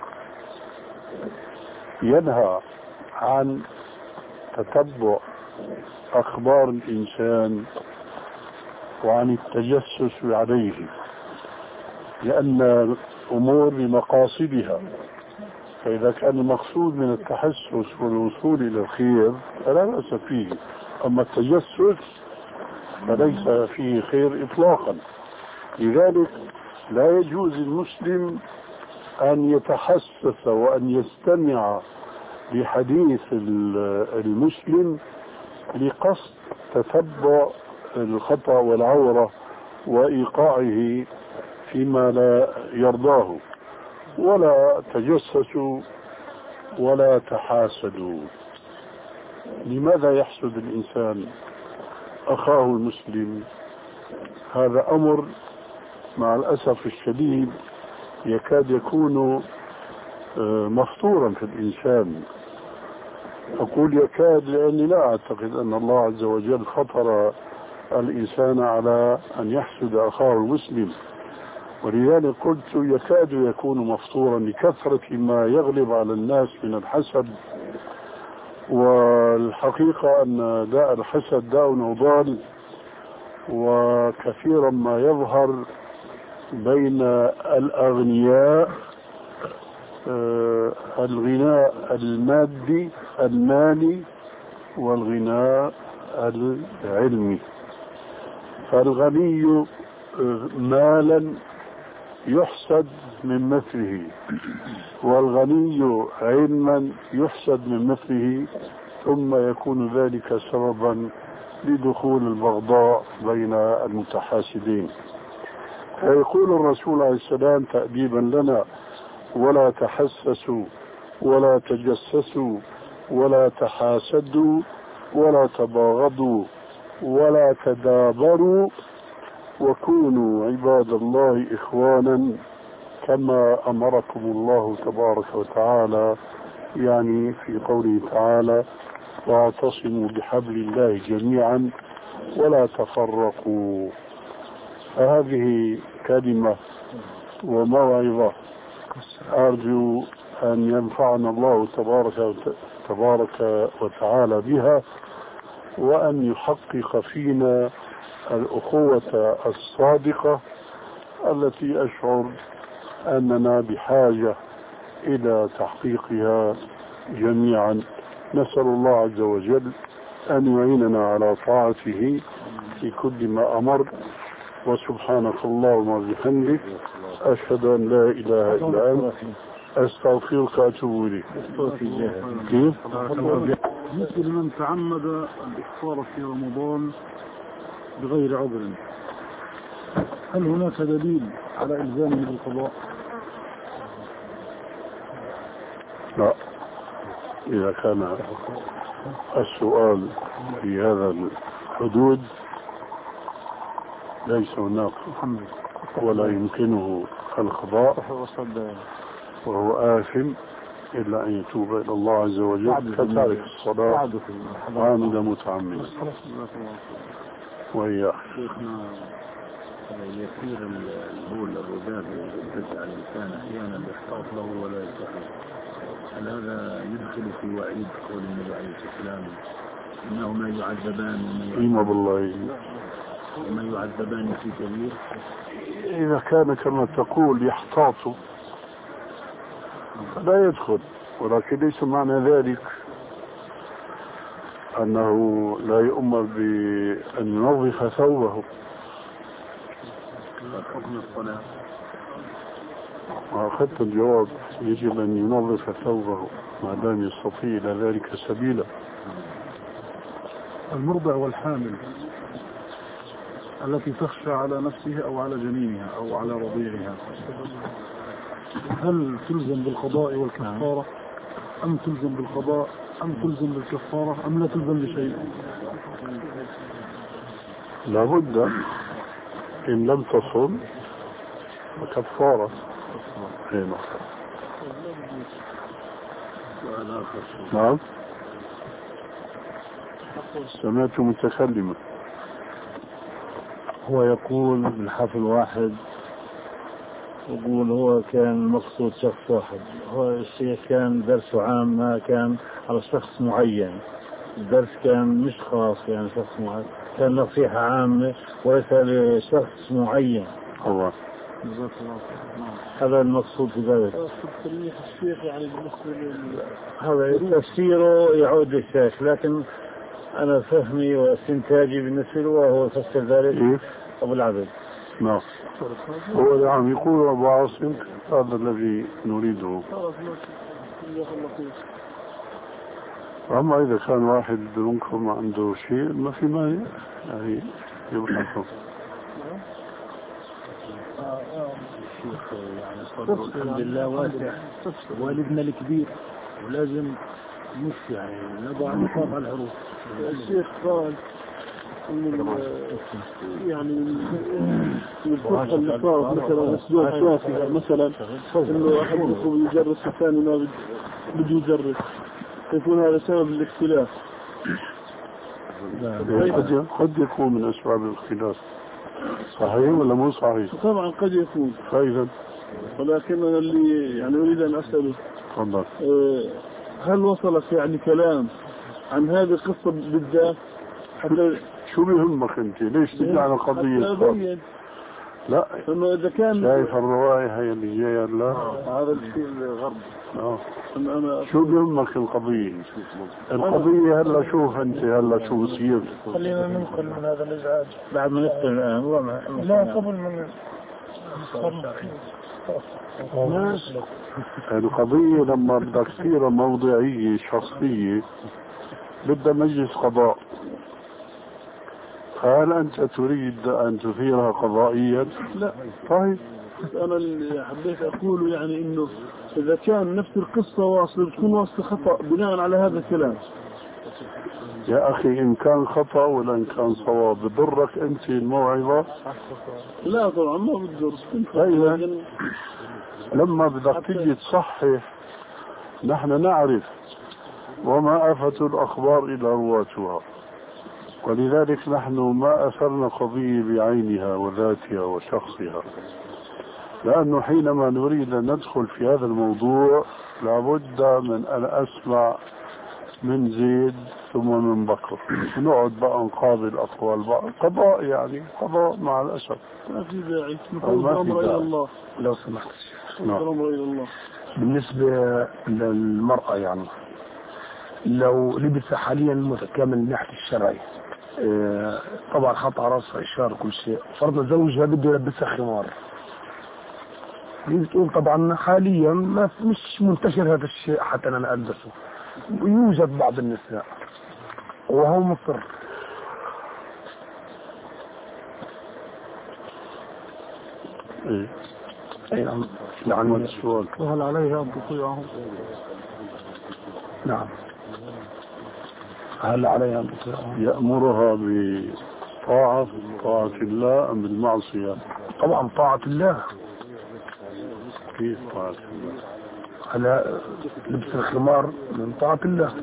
ينهى عن تتبع أخبار الإنسان وعن التجسس عليه، لأن الأمور بمقاصدها، فإذا كان المقصود من التحسس والوصول إلى الخير فلا بأس فيه، أما التجسس فليس فيه خير إطلاقا. لذلك لا يجوز المسلم أن يتحسس وأن يستمع لحديث المسلم لقصد تتبع الخطأ والعورة وإيقاعه فيما لا يرضاه، ولا تجسسوا ولا تحاسدوا. لماذا يحسد الإنسان أخاه المسلم؟ هذا أمر مع الأسف الشديد يكاد يكون مفطورا في الإنسان. أقول يكاد لأني لا أعتقد أن الله عز وجل فطر الإنسان على أن يحسد أخاه المسلم، ولذلك قلت يكاد يكون مفطورا لكثرة ما يغلب على الناس من الحسد. والحقيقة أن داء الحسد داء عضال، وكثيرا ما يظهر بين الأغنياء الغناء المادي المالي والغناء العلمي. فالغني مالا يحسد من مثله، والغني علما يحسد من مثله، ثم يكون ذلك سببا لدخول البغضاء بين المتحاسدين. فيقول الرسول عليه السلام تأديبا لنا: ولا تحسسوا ولا تجسسوا ولا تحاسدوا ولا تباغضوا ولا تدابروا وكونوا عباد الله إخوانا كما أمركم الله تبارك وتعالى، يعني في قوله تعالى: واعتصموا بحبل الله جميعا ولا تفرقوا. فهذه كلمة وموعظة أرجو أن ينفعنا الله تبارك تبارك وتعالى بها، وأن يحقق فينا الأخوة الصادقة التي أشعر أننا بحاجة إلى تحقيقها جميعا. نسأل الله عز وجل أن يعيننا على طاعته في كل ما أمر. وسبحانك اللهم وبحمدك أشهد أن لا إله إلا أنت أستغفرك وأتوب إليك. كيف؟ مثل من تعمد الإفطار في رمضان بغير عذر، هل هناك دليل على إلزامه بالقضاء؟ لا، إذا كان السؤال في هذا الحدود ليس هناك ولا يمكنه القضاء، وهو آثم إلا أن يتوب إلى الله عز وجل كتارك الصلاة عامد متعمد. وهي يسير البول الرذاذ يرجع الإنسان أحيانا يحتاط له ولا يستحي، هل هذا يدخل في وعيد قول النبي عليه الصلاة والسلام إنهما يعذبان إيما بالله وما يعذبان في كبير؟ إذا كان كما تقول يحتاط فلا يدخل، ولكن ليس معنى ذلك أنه لا يؤمر بأن ينظف ثوبه. حكم الصلاة أخذت الجواب. يجب أن ينظف ثوبه ما دام يستطيع إلى ذلك سبيلا. المرضع والحامل التي تخشى على نفسها أو على جنينها أو على رضيعها، هل تلزم بالقضاء والكفارة أم تلزم بالقضاء أم تلزم بالكفارة أم لا تلزم بشيء؟ لابد إن لم تصل فكفارة. هنا نعم. سمعت متكلما هو يقول من حفل واحد، يقول هو كان مقصود شخص واحد، هو الشيخ كان درسه عام ما كان على شخص معين، الدرس كان مش خاص يعني شخص معين، كان نصيحة عامة وليس لشخص معين. الله هذا المقصود في ذلك. الشيخ يعني بالنسبة هذا تفسيره يعود للشيخ، لكن أنا فهمي واستنتاجي بالنسبة له وهو فسر ذلك أبو العبد. نعم. هو نعم يقول أبو عاصم هذا الذي نريده. أما إذا كان واحد منكم عنده شيء ما في مانع يعني يبحثه. الشيخ يعني صدره الحمد لله واسع، والدنا الكبير ولازم مش يعني نضع نقاط على الحروف. الشيخ قال من يعني من الفرقة اللي صارت مثلا أسلوب شافي مثلا إنه أحد منكم يجرس الثاني ما بده يجرس، يكون هذا سبب الاختلاف. قد قد يكون من أسباب الاختلاف. صحيح ولا مو صحيح؟ طبعا قد يكون. فإذا ولكن أنا اللي يعني أريد أن أسأله تفضل. هل وصلك يعني كلام عن هذه القصة بالذات؟ حتى شو بيهمك أنت؟ ليش تجعل قضية؟ أبين. لا إنه إذا كان شايف الرواية هي اللي جاية لا هذا الشيء الغرب. آه. أنا شو بيهمك القضية؟ القضية هلا شوف أنت هلا شو بصير. خلينا ننقل من هذا الإزعاج بعد ما نختم الآن هو ما لا قبل من القضية لما بدك تصير موضعية شخصية بدها مجلس قضاء. هل أنت تريد أن تثيرها قضائيا؟ لا. طيب أنا اللي حبيت أقوله يعني إنه إذا كان نفس القصة واصلة بتكون واصلة خطأ بناء على هذا الكلام. يا أخي إن كان خطأ ولا إن كان صواب بضرك أنت الموعظة؟ لا طبعا ما بتضر. طيب لما بدك تيجي تصحح نحن نعرف وما أفت الأخبار إلى رواتها، ولذلك نحن ما أثرنا قضية بعينها وذاتها وشخصها، لأنه حينما نريد أن ندخل في هذا الموضوع لابد من أن أسمع من زيد ثم من بكر، نقعد بقى نقابل أقوال بعض. قضاء يعني قضاء مع الأسف. ما في داعي. نفوض الأمر إلى الله. لو سمحت. الأمر إلى الله. بالنسبة للمرأة يعني لو لبس حاليا متكامل من ناحية الشرعي، اه طبعا حط على راسها إشارة كل شيء، فرضنا زوجها بده يلبسها خمار، بتقول طبعا حاليا ما مش منتشر هذا الشيء حتى أنا ألبسه، يوجد بعض النساء وهو مصر. إيه أي نعم. يعني السؤال وهل عليها أن تطيعهم؟ نعم. هل عليها أن تطيعهم؟ يأمرها بطاعة طاعة الله أم بالمعصية؟ طبعا طاعة الله. كيف طاعة الله؟ على لبس الخمار من طاعة الله.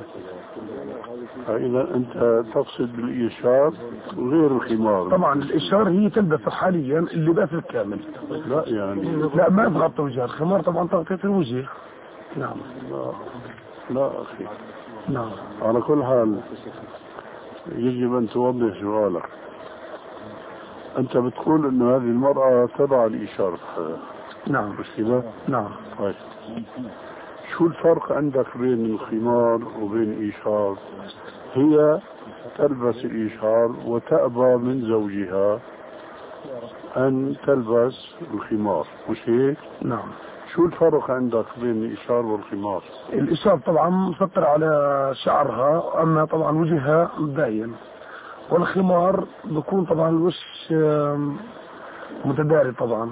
فإذا أنت تقصد بالإشار غير الخمار. طبعا الإشار هي تلبس حاليا اللباس الكامل. لا يعني لا ما تغطي وجهها، الخمار طبعا تغطية الوجه. نعم. لا, لا أخي. نعم. على كل حال يجب أن توضح سؤالك. أنت بتقول إنه هذه المرأة تضع الإشارة. نعم. مش كده؟ نعم. طيب شو الفرق عندك بين الخمار وبين الإشار؟ هي تلبس الإشار وتأبى من زوجها أن تلبس الخمار، مش هيك؟ نعم. شو الفرق عندك بين الإشار والخمار؟ الإشار طبعا مسطر على شعرها، أما طبعا وجهها مبين، والخمار بيكون طبعا الوش متداري. طبعا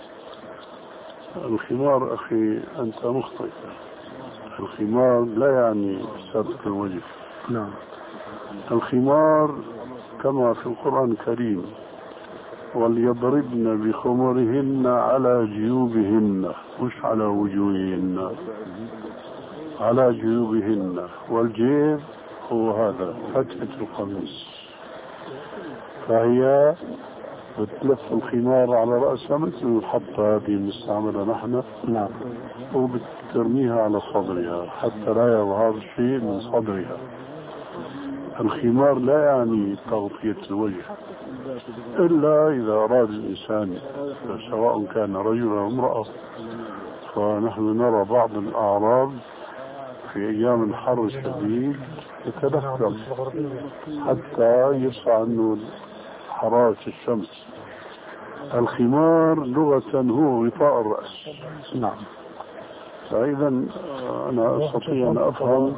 الخمار أخي أنت مخطئ، الخمار لا يعني ستر الوجه. نعم. الخمار كما في القرآن الكريم وليضربن بخمرهن على جيوبهن، مش على وجوههن، على جيوبهن، والجيب هو هذا فتحة القميص، فهي بتلف الخمار على رأسها مثل الحطة هذه المستعملة نحن. نعم. وبترميها على صدرها حتى لا يظهر شيء من صدرها. الخمار لا يعني تغطية الوجه إلا إذا أراد الإنسان، سواء كان رجل أو امرأة. فنحن نرى بعض الأعراب في أيام الحر الشديد يتدخل حتى يرفع عنه حرارة الشمس. الخمار لغة هو غطاء الرأس. نعم. فإذا أنا أستطيع أن أفهم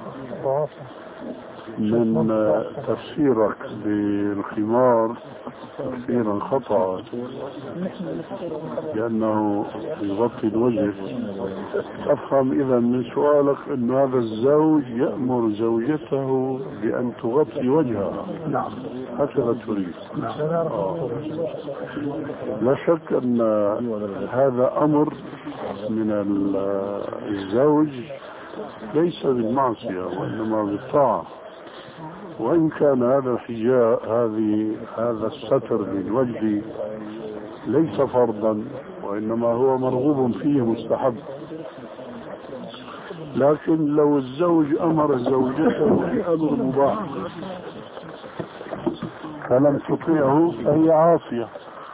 من تفسيرك بالخمار تفسيرا خطأ لأنه يغطي الوجه. أفهم إذا من سؤالك أن هذا الزوج يأمر زوجته بأن تغطي وجهها. نعم. هكذا تريد. نعم. آه. لا شك أن هذا أمر من الزوج ليس بالمعصية وإنما بالطاعة، وإن كان هذا الحجاب هذه هذا الستر للوجه ليس فرضا وإنما هو مرغوب فيه مستحب. لكن لو الزوج أمر زوجته بأمر مباح فلم تطيعه فهي عاصية،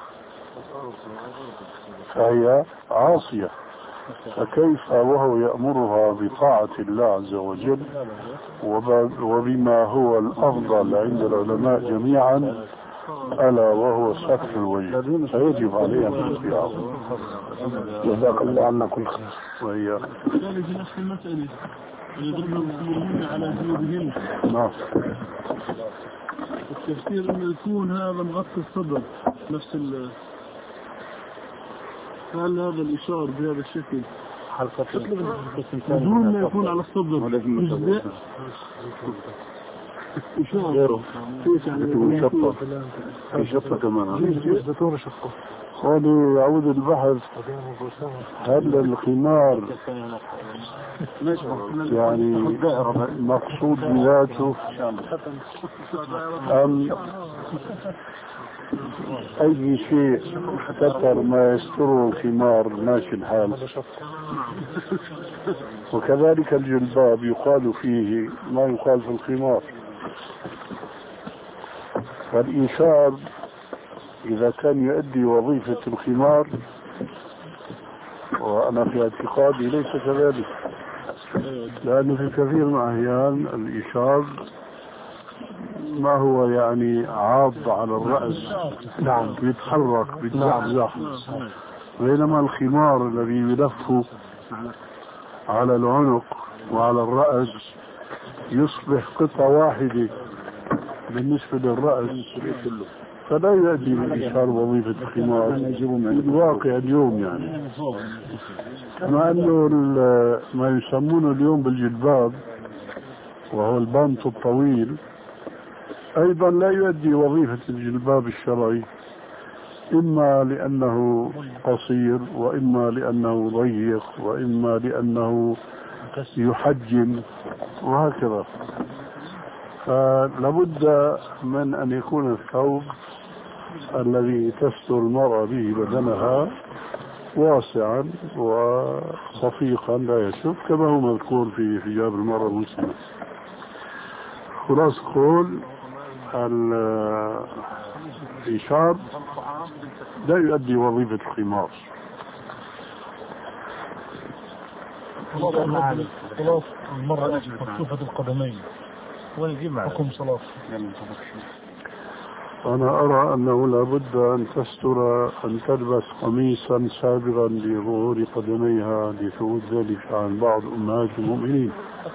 فهي عاصية. فكيف وهو يأمرها بطاعة الله عز وجل وبما هو الأفضل عند العلماء جميعا ألا وهو ستر الوجه، فيجب عليها أن تطيعه. جزاك الله عنا كل خير. وهي في نفس المسألة يضربن بخمرهن على جيوبهن. نعم. التفسير انه يكون هذا مغطي الصدر نفس ال هل هذا الإشار بهذا الشكل بدون ما يكون على الصدر يجزئ إشار غيره كيف يعني في شطة في شطة كمان خالي يعود البحث. هل الخمار يعني مقصود بذاته أم أي شيء ستر ما يستره الخمار ماشي الحال؟ وكذلك الجلباب يقال فيه ما يقال في الخمار. فالإنشار إذا كان يؤدي وظيفة الخمار وأنا في اعتقادي ليس كذلك، لأنه في كثير من الأحيان الإشار ما هو يعني عاض على الرأس. نعم. بيتحرك بيتزحزح، بينما الخمار الذي يلف على العنق وعلى الرأس يصبح قطعة واحدة بالنسبة للرأس، فلا يؤدي الإشار وظيفة الخمار الواقع اليوم. يعني مع أنه ما يسمونه اليوم بالجلباب وهو البنط الطويل أيضا لا يؤدي وظيفة الجلباب الشرعي، إما لأنه قصير وإما لأنه ضيق وإما لأنه يحجم وهكذا. فلابد من أن يكون الثوب الذي تستر المرأة به بدنها واسعا وصفيقا لا يشف كما هو مذكور في حجاب المرأة المسلمة. خلاص قول الإشار لا يؤدي وظيفة الخمار. خلاص المرأة مكشوفة القدمين حكم صلاة. أنا أرى أنه لابد أن تستر أن تلبس قميصا سابغا لظهور قدميها لثبوت ذلك عن بعض أمهات المؤمنين،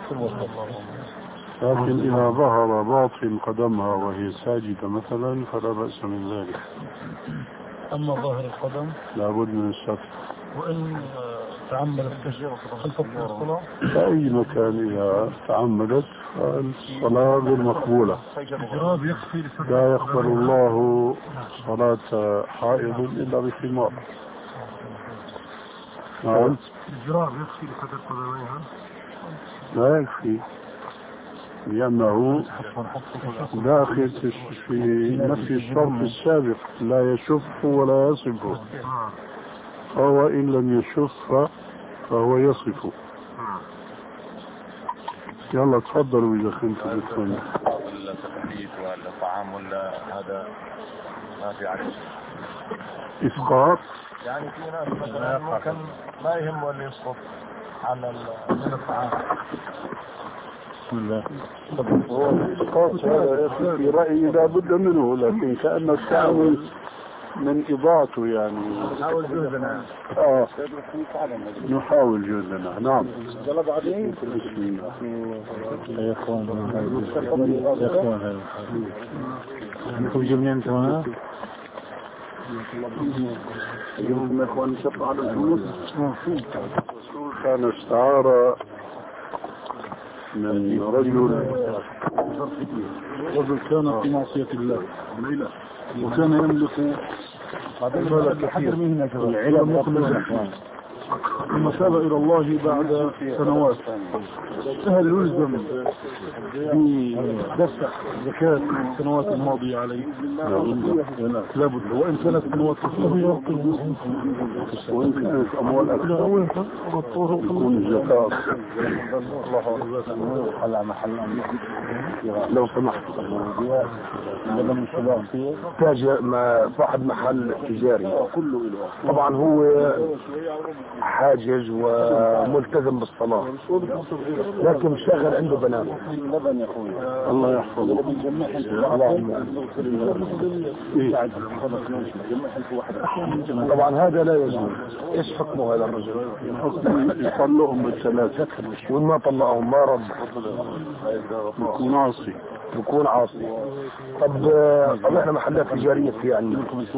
لكن إذا ظهر باطن قدمها وهي ساجدة مثلا فلا بأس من ذلك. أما ظاهر القدم لابد من الستر. وإن تعمدت خلف الصلاة في أي مكان إذا تعمدت فالصلاة غير مقبولة. لا يقبل الله صلاة حائض إلا بخمار. نعم. الجراب يكفي لفتر قدميها؟ لا يكفي، لأنه داخل في نفي الشرط السابق، لا يشف ولا يصف، فهو إن لم يشف فهو يصف. يلا تفضلوا إذا كنتم تتكلمون. التحديد ولا الطعام ولا هذا ما في عليه إسقاط؟ يعني في ناس مثلا ممكن ما يهمه اللي يسقط على الطعام. بسم الله. هو الإسقاط هذا في رأيي لا بد منه، لكن كأن التعامل من إضاعته يعني. نحاول جهدنا. آه نحاول جهدنا. نعم. يلا بعدين. يا إخوان يا إخوان نكون جميعا هنا. يوم يا إخوان نشطع على الفلوس. كان استعارة من رجل رجل كان في معصية الله وكان يملك مال كثير العلم وكل ثم تاب إلى الله بعد سنوات. هل يلزم بدفع زكاة السنوات الماضية عليه؟ لا بد، وإن كانت سنوات كثيرة وإن كانت أموال أكثر يكون زكاة. الله محل لو سمحت تاج صاحب محل تجاري طبعا هو حاجج وملتزم بالصلاة، لكن شغل عنده بنات. الله يحفظه. طبعا هذا لا يجوز. ايش حكمه هذا الرجل؟ يطلقهم بالثلاثة، وإن ما طلقهم ما رد يكون عاصي. يكون عاصي. طب طب احنا محلات تجارية يعني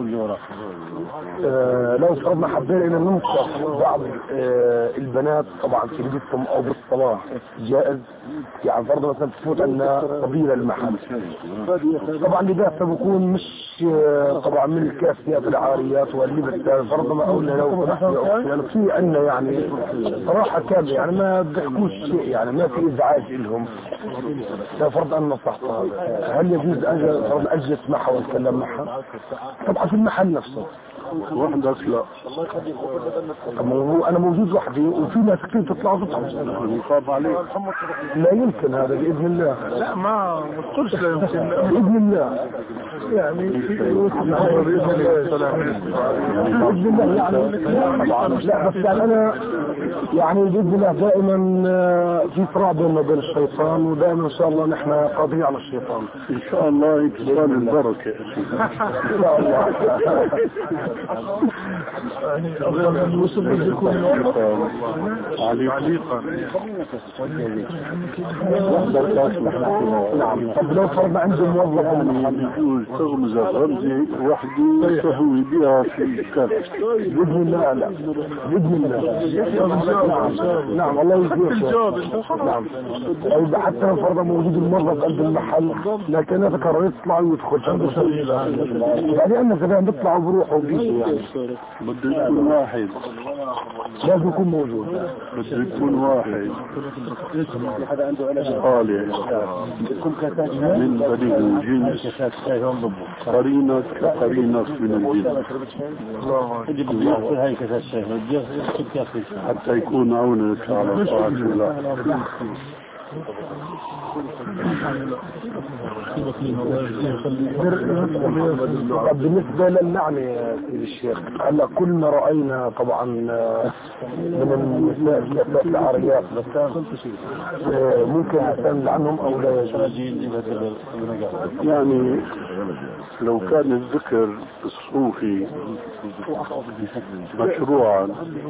آه لو فرضنا حبينا ان ننصف بعض آه البنات طبعا في بيتهم او بالصلاة جائز، يعني فرضنا مثلا تفوت عنا قبيلة المحل طبعا لباسها بكون مش آه طبعا من الكاسيات العاريات واللبس، فرضنا قلنا لو يعني في عنا يعني صراحة كاملة يعني ما بيحكوش شيء، يعني ما في ازعاج لهم. لو فرض ان نصحتها هل يجوز ان اجلس معها واتكلم معها؟ طبعا في المحل نفسه وحدك لا. طب هو انا موجود وحدي وفي ناس كثير تطلع وتطلع يخاف عليك. لا يمكن هذا باذن الله. لا ما تقولش لا يمكن باذن الله يعني باذن الله يعني لا بس يعني انا يعني باذن الله دائما في صراع بيننا وبين الشيطان، ودائما ان شاء الله نحن قاضيين على الشيطان ان شاء الله. اتصال البركه ان شاء الله. يعني أفضل من الوصل أن يكون عليقا. نعم. طب لو فرضنا عنده موظف يجوز تغمز الرمزي وحده تهوي بها في الكاف بإذن الله. لا بإذن الله. نعم نعم الله يجزيك. نعم. أو حتى لو فرضنا موجود الموظف عند المحل لكن يذكر يطلع ويدخل عنده سبيل يعني أنه كمان بيطلع بروحه وبيجي يعني بده يكون واحد، لازم يكون موجود. بده يكون واحد صالح من بني الجنس قرينك كقرينك من الجنس حتى يكون عونك على طاعة الله. بالنسبة للعنة يا سيدي الشيخ، هلا كلنا رأينا طبعا من النساء الكافات العاريات مثلا ممكن نسأل عنهم أو لا يجوز؟ يعني لو كان الذكر الصوفي مشروعا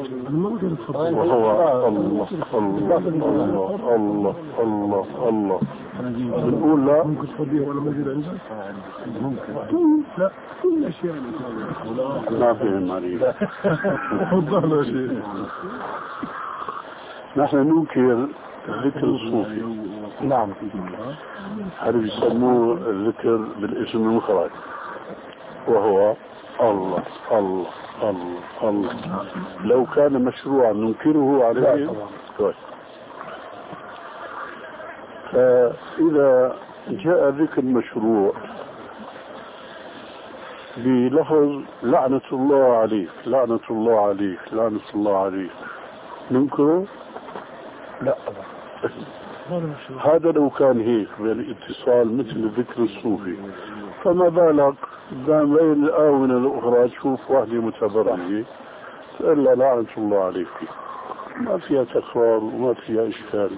وهو الله الله الله الله الله الله بنقول لا ممكن تفضيه ولا موجود عندك؟ ممكن لا كل اشياء ما فهم عليك. تفضل يا شيخ. نحن ننكر الذكر الصوفي. نعم. هذا بيسموه الذكر بالاسم المفرد وهو الله الله الله الله. لو كان مشروعا ننكره عليه. فإذا جاء ذكر مشروع بلفظ لعنة الله عليك لعنة الله عليك لعنة الله عليك ننكره؟ لا. هذا لو كان هيك بالاتصال مثل الذكر الصوفي، فما بالك بين الآونة الأخرى تشوف واحدة متبرعة تقول لها لعنة الله عليك، ما فيها تكرار وما فيها إشكال.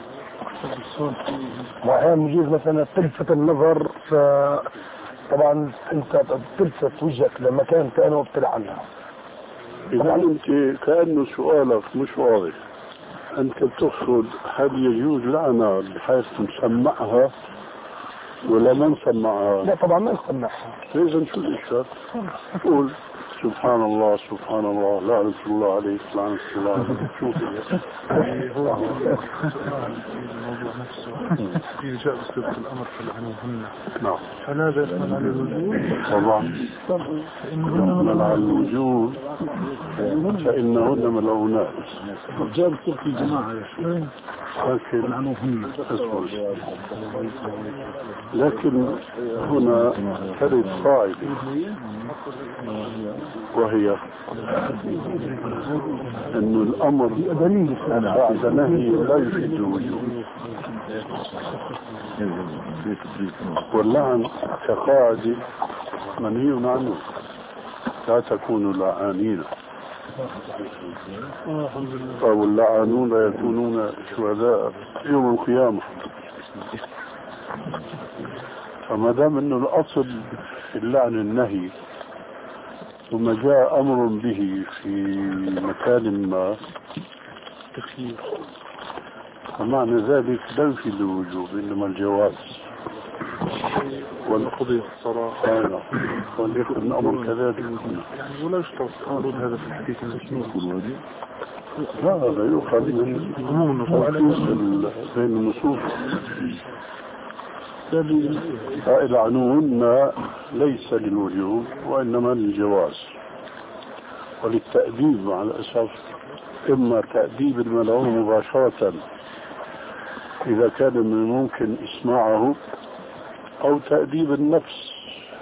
وأحيانا يجوز مثلا تلفت النظر، فطبعا أنت تلفت وجهك لمكان ثاني وبتلعنها. إذا أنت كأنه سؤالك مش واضح، أنت تقصد هل يجوز لعنة بحيث نسمعها ولا ما نسمعها؟ لا طبعا ما نسمعها. إذا شو الإشكال؟ قول سبحان الله سبحان الله لعنة الله عليك لعنة الله عليك. شوف هو الموضوع نفسه في جاء بصيغة الأمر فلعنوهن. نعم. هل هذا يحمل على الوجود؟ طبعا. فإنهن على الوجود فإنهن ملعونات. جاء بصيغة الجماعة يا شيخ. لكن فلعنوهن. لكن هنا ترد قاعدة وهي أن الأمر بعد نهي لا يفيد الوجود، واللعن كقاعدة منهي عنه لا تكونوا لعانين، واللعانون لا يكونون شهداء يوم القيامة. فما دام انه الاصل في اللعن النهي ثم جاء امر به في مكان ما تخيير، فمعنى ذلك لا يفيد الوجوب انما الجواز والقضية الصراحة وليكن الامر كذلك. يعني ولا يشترط قانون هذا في الحديث المسلم؟ لا هذا يؤخذ من عموم النصوص بين النصوص. العنون ليس للوجوب وإنما للجواز وللتأديب على أساس إما تأديب الملعون مباشرة إذا كان من الممكن إسماعه أو تأديب النفس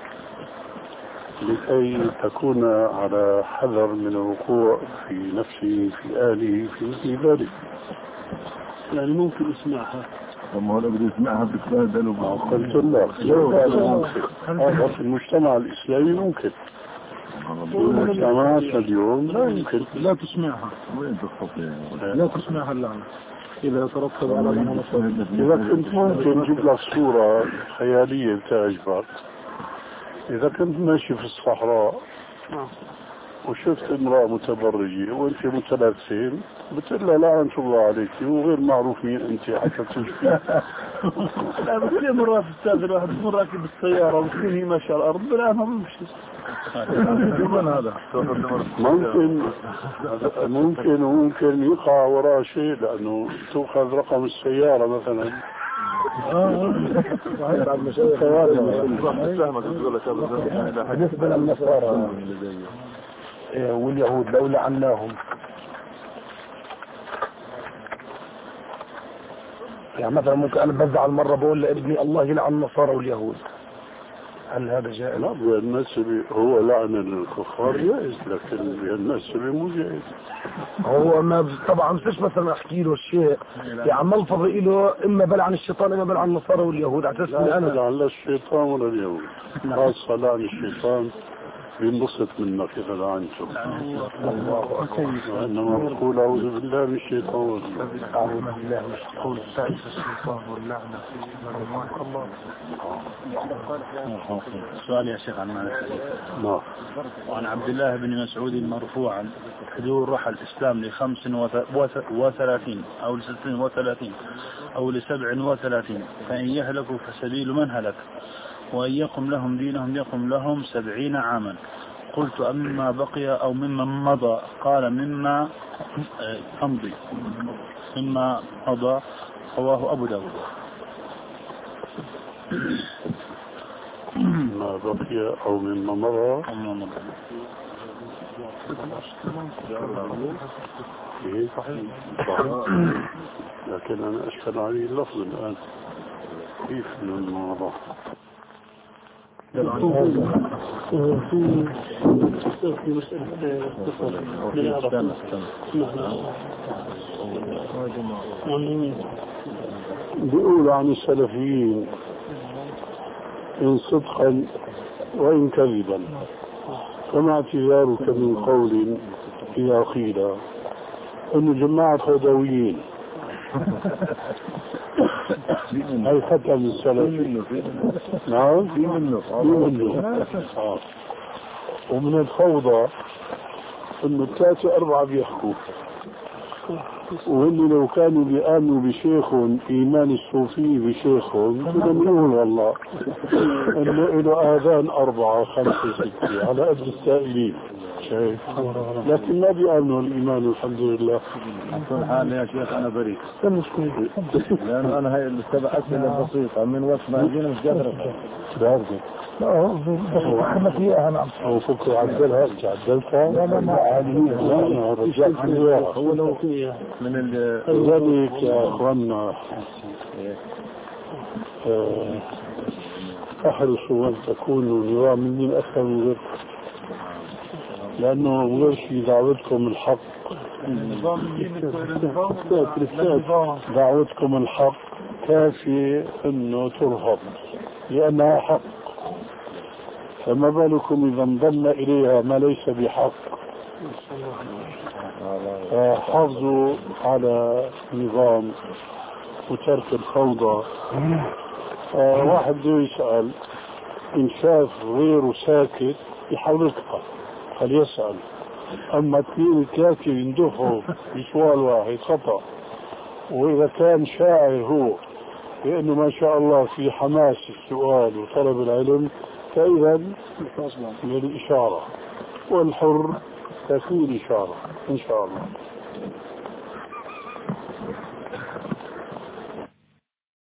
لكي تكون على حذر من الوقوع في نفسه في آله في مثل ذلك. يعني ممكن إسماعها ثم هو بدي يسمعها بتبادل قلت لك لو كان ممكن هذا في المجتمع الإسلامي ممكن، المجتمعات اليوم لا يمكن لا تسمعها. وين تستطيع؟ لا تسمعها اللعنة إذا ترتب على المنصب. إذا كنت ممكن نجيب لك صورة خيالية بتعجبك. إذا كنت ماشي في الصحراء وشفت امرأة متبرجة وانت متلابسين بتقول لها لعنة الله عليك وغير معروف مين انت حتى تشوفي. لا بس ليه مرات استاذ الواحد بيكون راكب بالسيارة وبتكون هي ماشية على الأرض بلا ما بمشي. هذا ممكن ممكن وممكن يقع وراء شيء لأنه تأخذ رقم السيارة مثلا. بالنسبة للنصارى واليهود لو لعناهم يعني مثلا ممكن انا بزعل مرة بقول لابني الله يلعن النصارى واليهود، هل هذا جائز؟ لا، بالنسبة هو لعن الكفار جائز، لكن بالنسبة مو جائز. هو ما طبعا مش مثلا احكي له شيء يعني ملفظ له اما بلعن الشيطان اما بلعن النصارى واليهود على اساس لا انا لعن لا الشيطان ولا اليهود، خاصة لعن الشيطان بينبسط منك إذا لعنته. وإنما بقول أعوذ بالله من الشيطان والرجيم. أعوذ بالله من الشيطان الشيطان واللعنة الله. سؤال يا شيخ عن معنى الحديث. نعم. وعن عبد الله بن مسعود مرفوعا: حضور رحى الإسلام لخمس وثلاثين أو لستين وثلاثين أو لسبع وثلاثين، فإن يهلكوا فسبيل من هلك، وإن يقم لهم دينهم يقم لهم سبعين عاما. قلت: أمما بقي أو مما مضى؟ قال: مما أمضي مما مضى. رواه أبو داود. ما بقي أو مما مضى. إيه صحيح. لكن أنا أشكل عليه اللفظ الآن، كيف من مضى؟ في في مسألة بيقول عن السلفيين إن صدقا وإن كذبا، فما اعتذارك من قول إذا قيل إن جماعة خدويين هاي خطأ من السلف. نعم في منه في منه آه. ومن الفوضى إنه ثلاثة أربعة بيحكوا، وإنه لو كانوا بيآمنوا بشيخ إيمان الصوفي بشيخ بدهم يقول والله إنه له آذان أربعة خمسة ستة على قد السائلين، شايف؟ لكن ما بيآمنوا الإيمان الحمد لله. كل حال يا شيخ أنا بريء، لأنه أنا هاي السبع أسئلة بسيطة من وقت ما جينا مش قادر أفهم. لا احنا فيها نعم. أو فكر عدلها عدلتها لا لا ما عالية لا رجال حلوة هو لو فيها من ذلك يا أخوانا احرصوا أن تكونوا نظام من أكثر من غير، لأنه غير في دعوتكم الحق. دعوتكم الحق كافي أنه ترهب لأنها حق، فما بالكم إذا انضم إليها ما ليس بحق. حافظوا على نظام وترك الفوضى. واحد بده يسأل إن شاف غيره ساكت يحاول يقطع فليسأل، أما اثنين ثلاثة يندفعوا بسؤال واحد خطأ. وإذا كان شاعر هو لأنه ما شاء الله في حماس السؤال وطلب العلم فإذا للإشارة، والحر تكون إشارة إن شاء الله.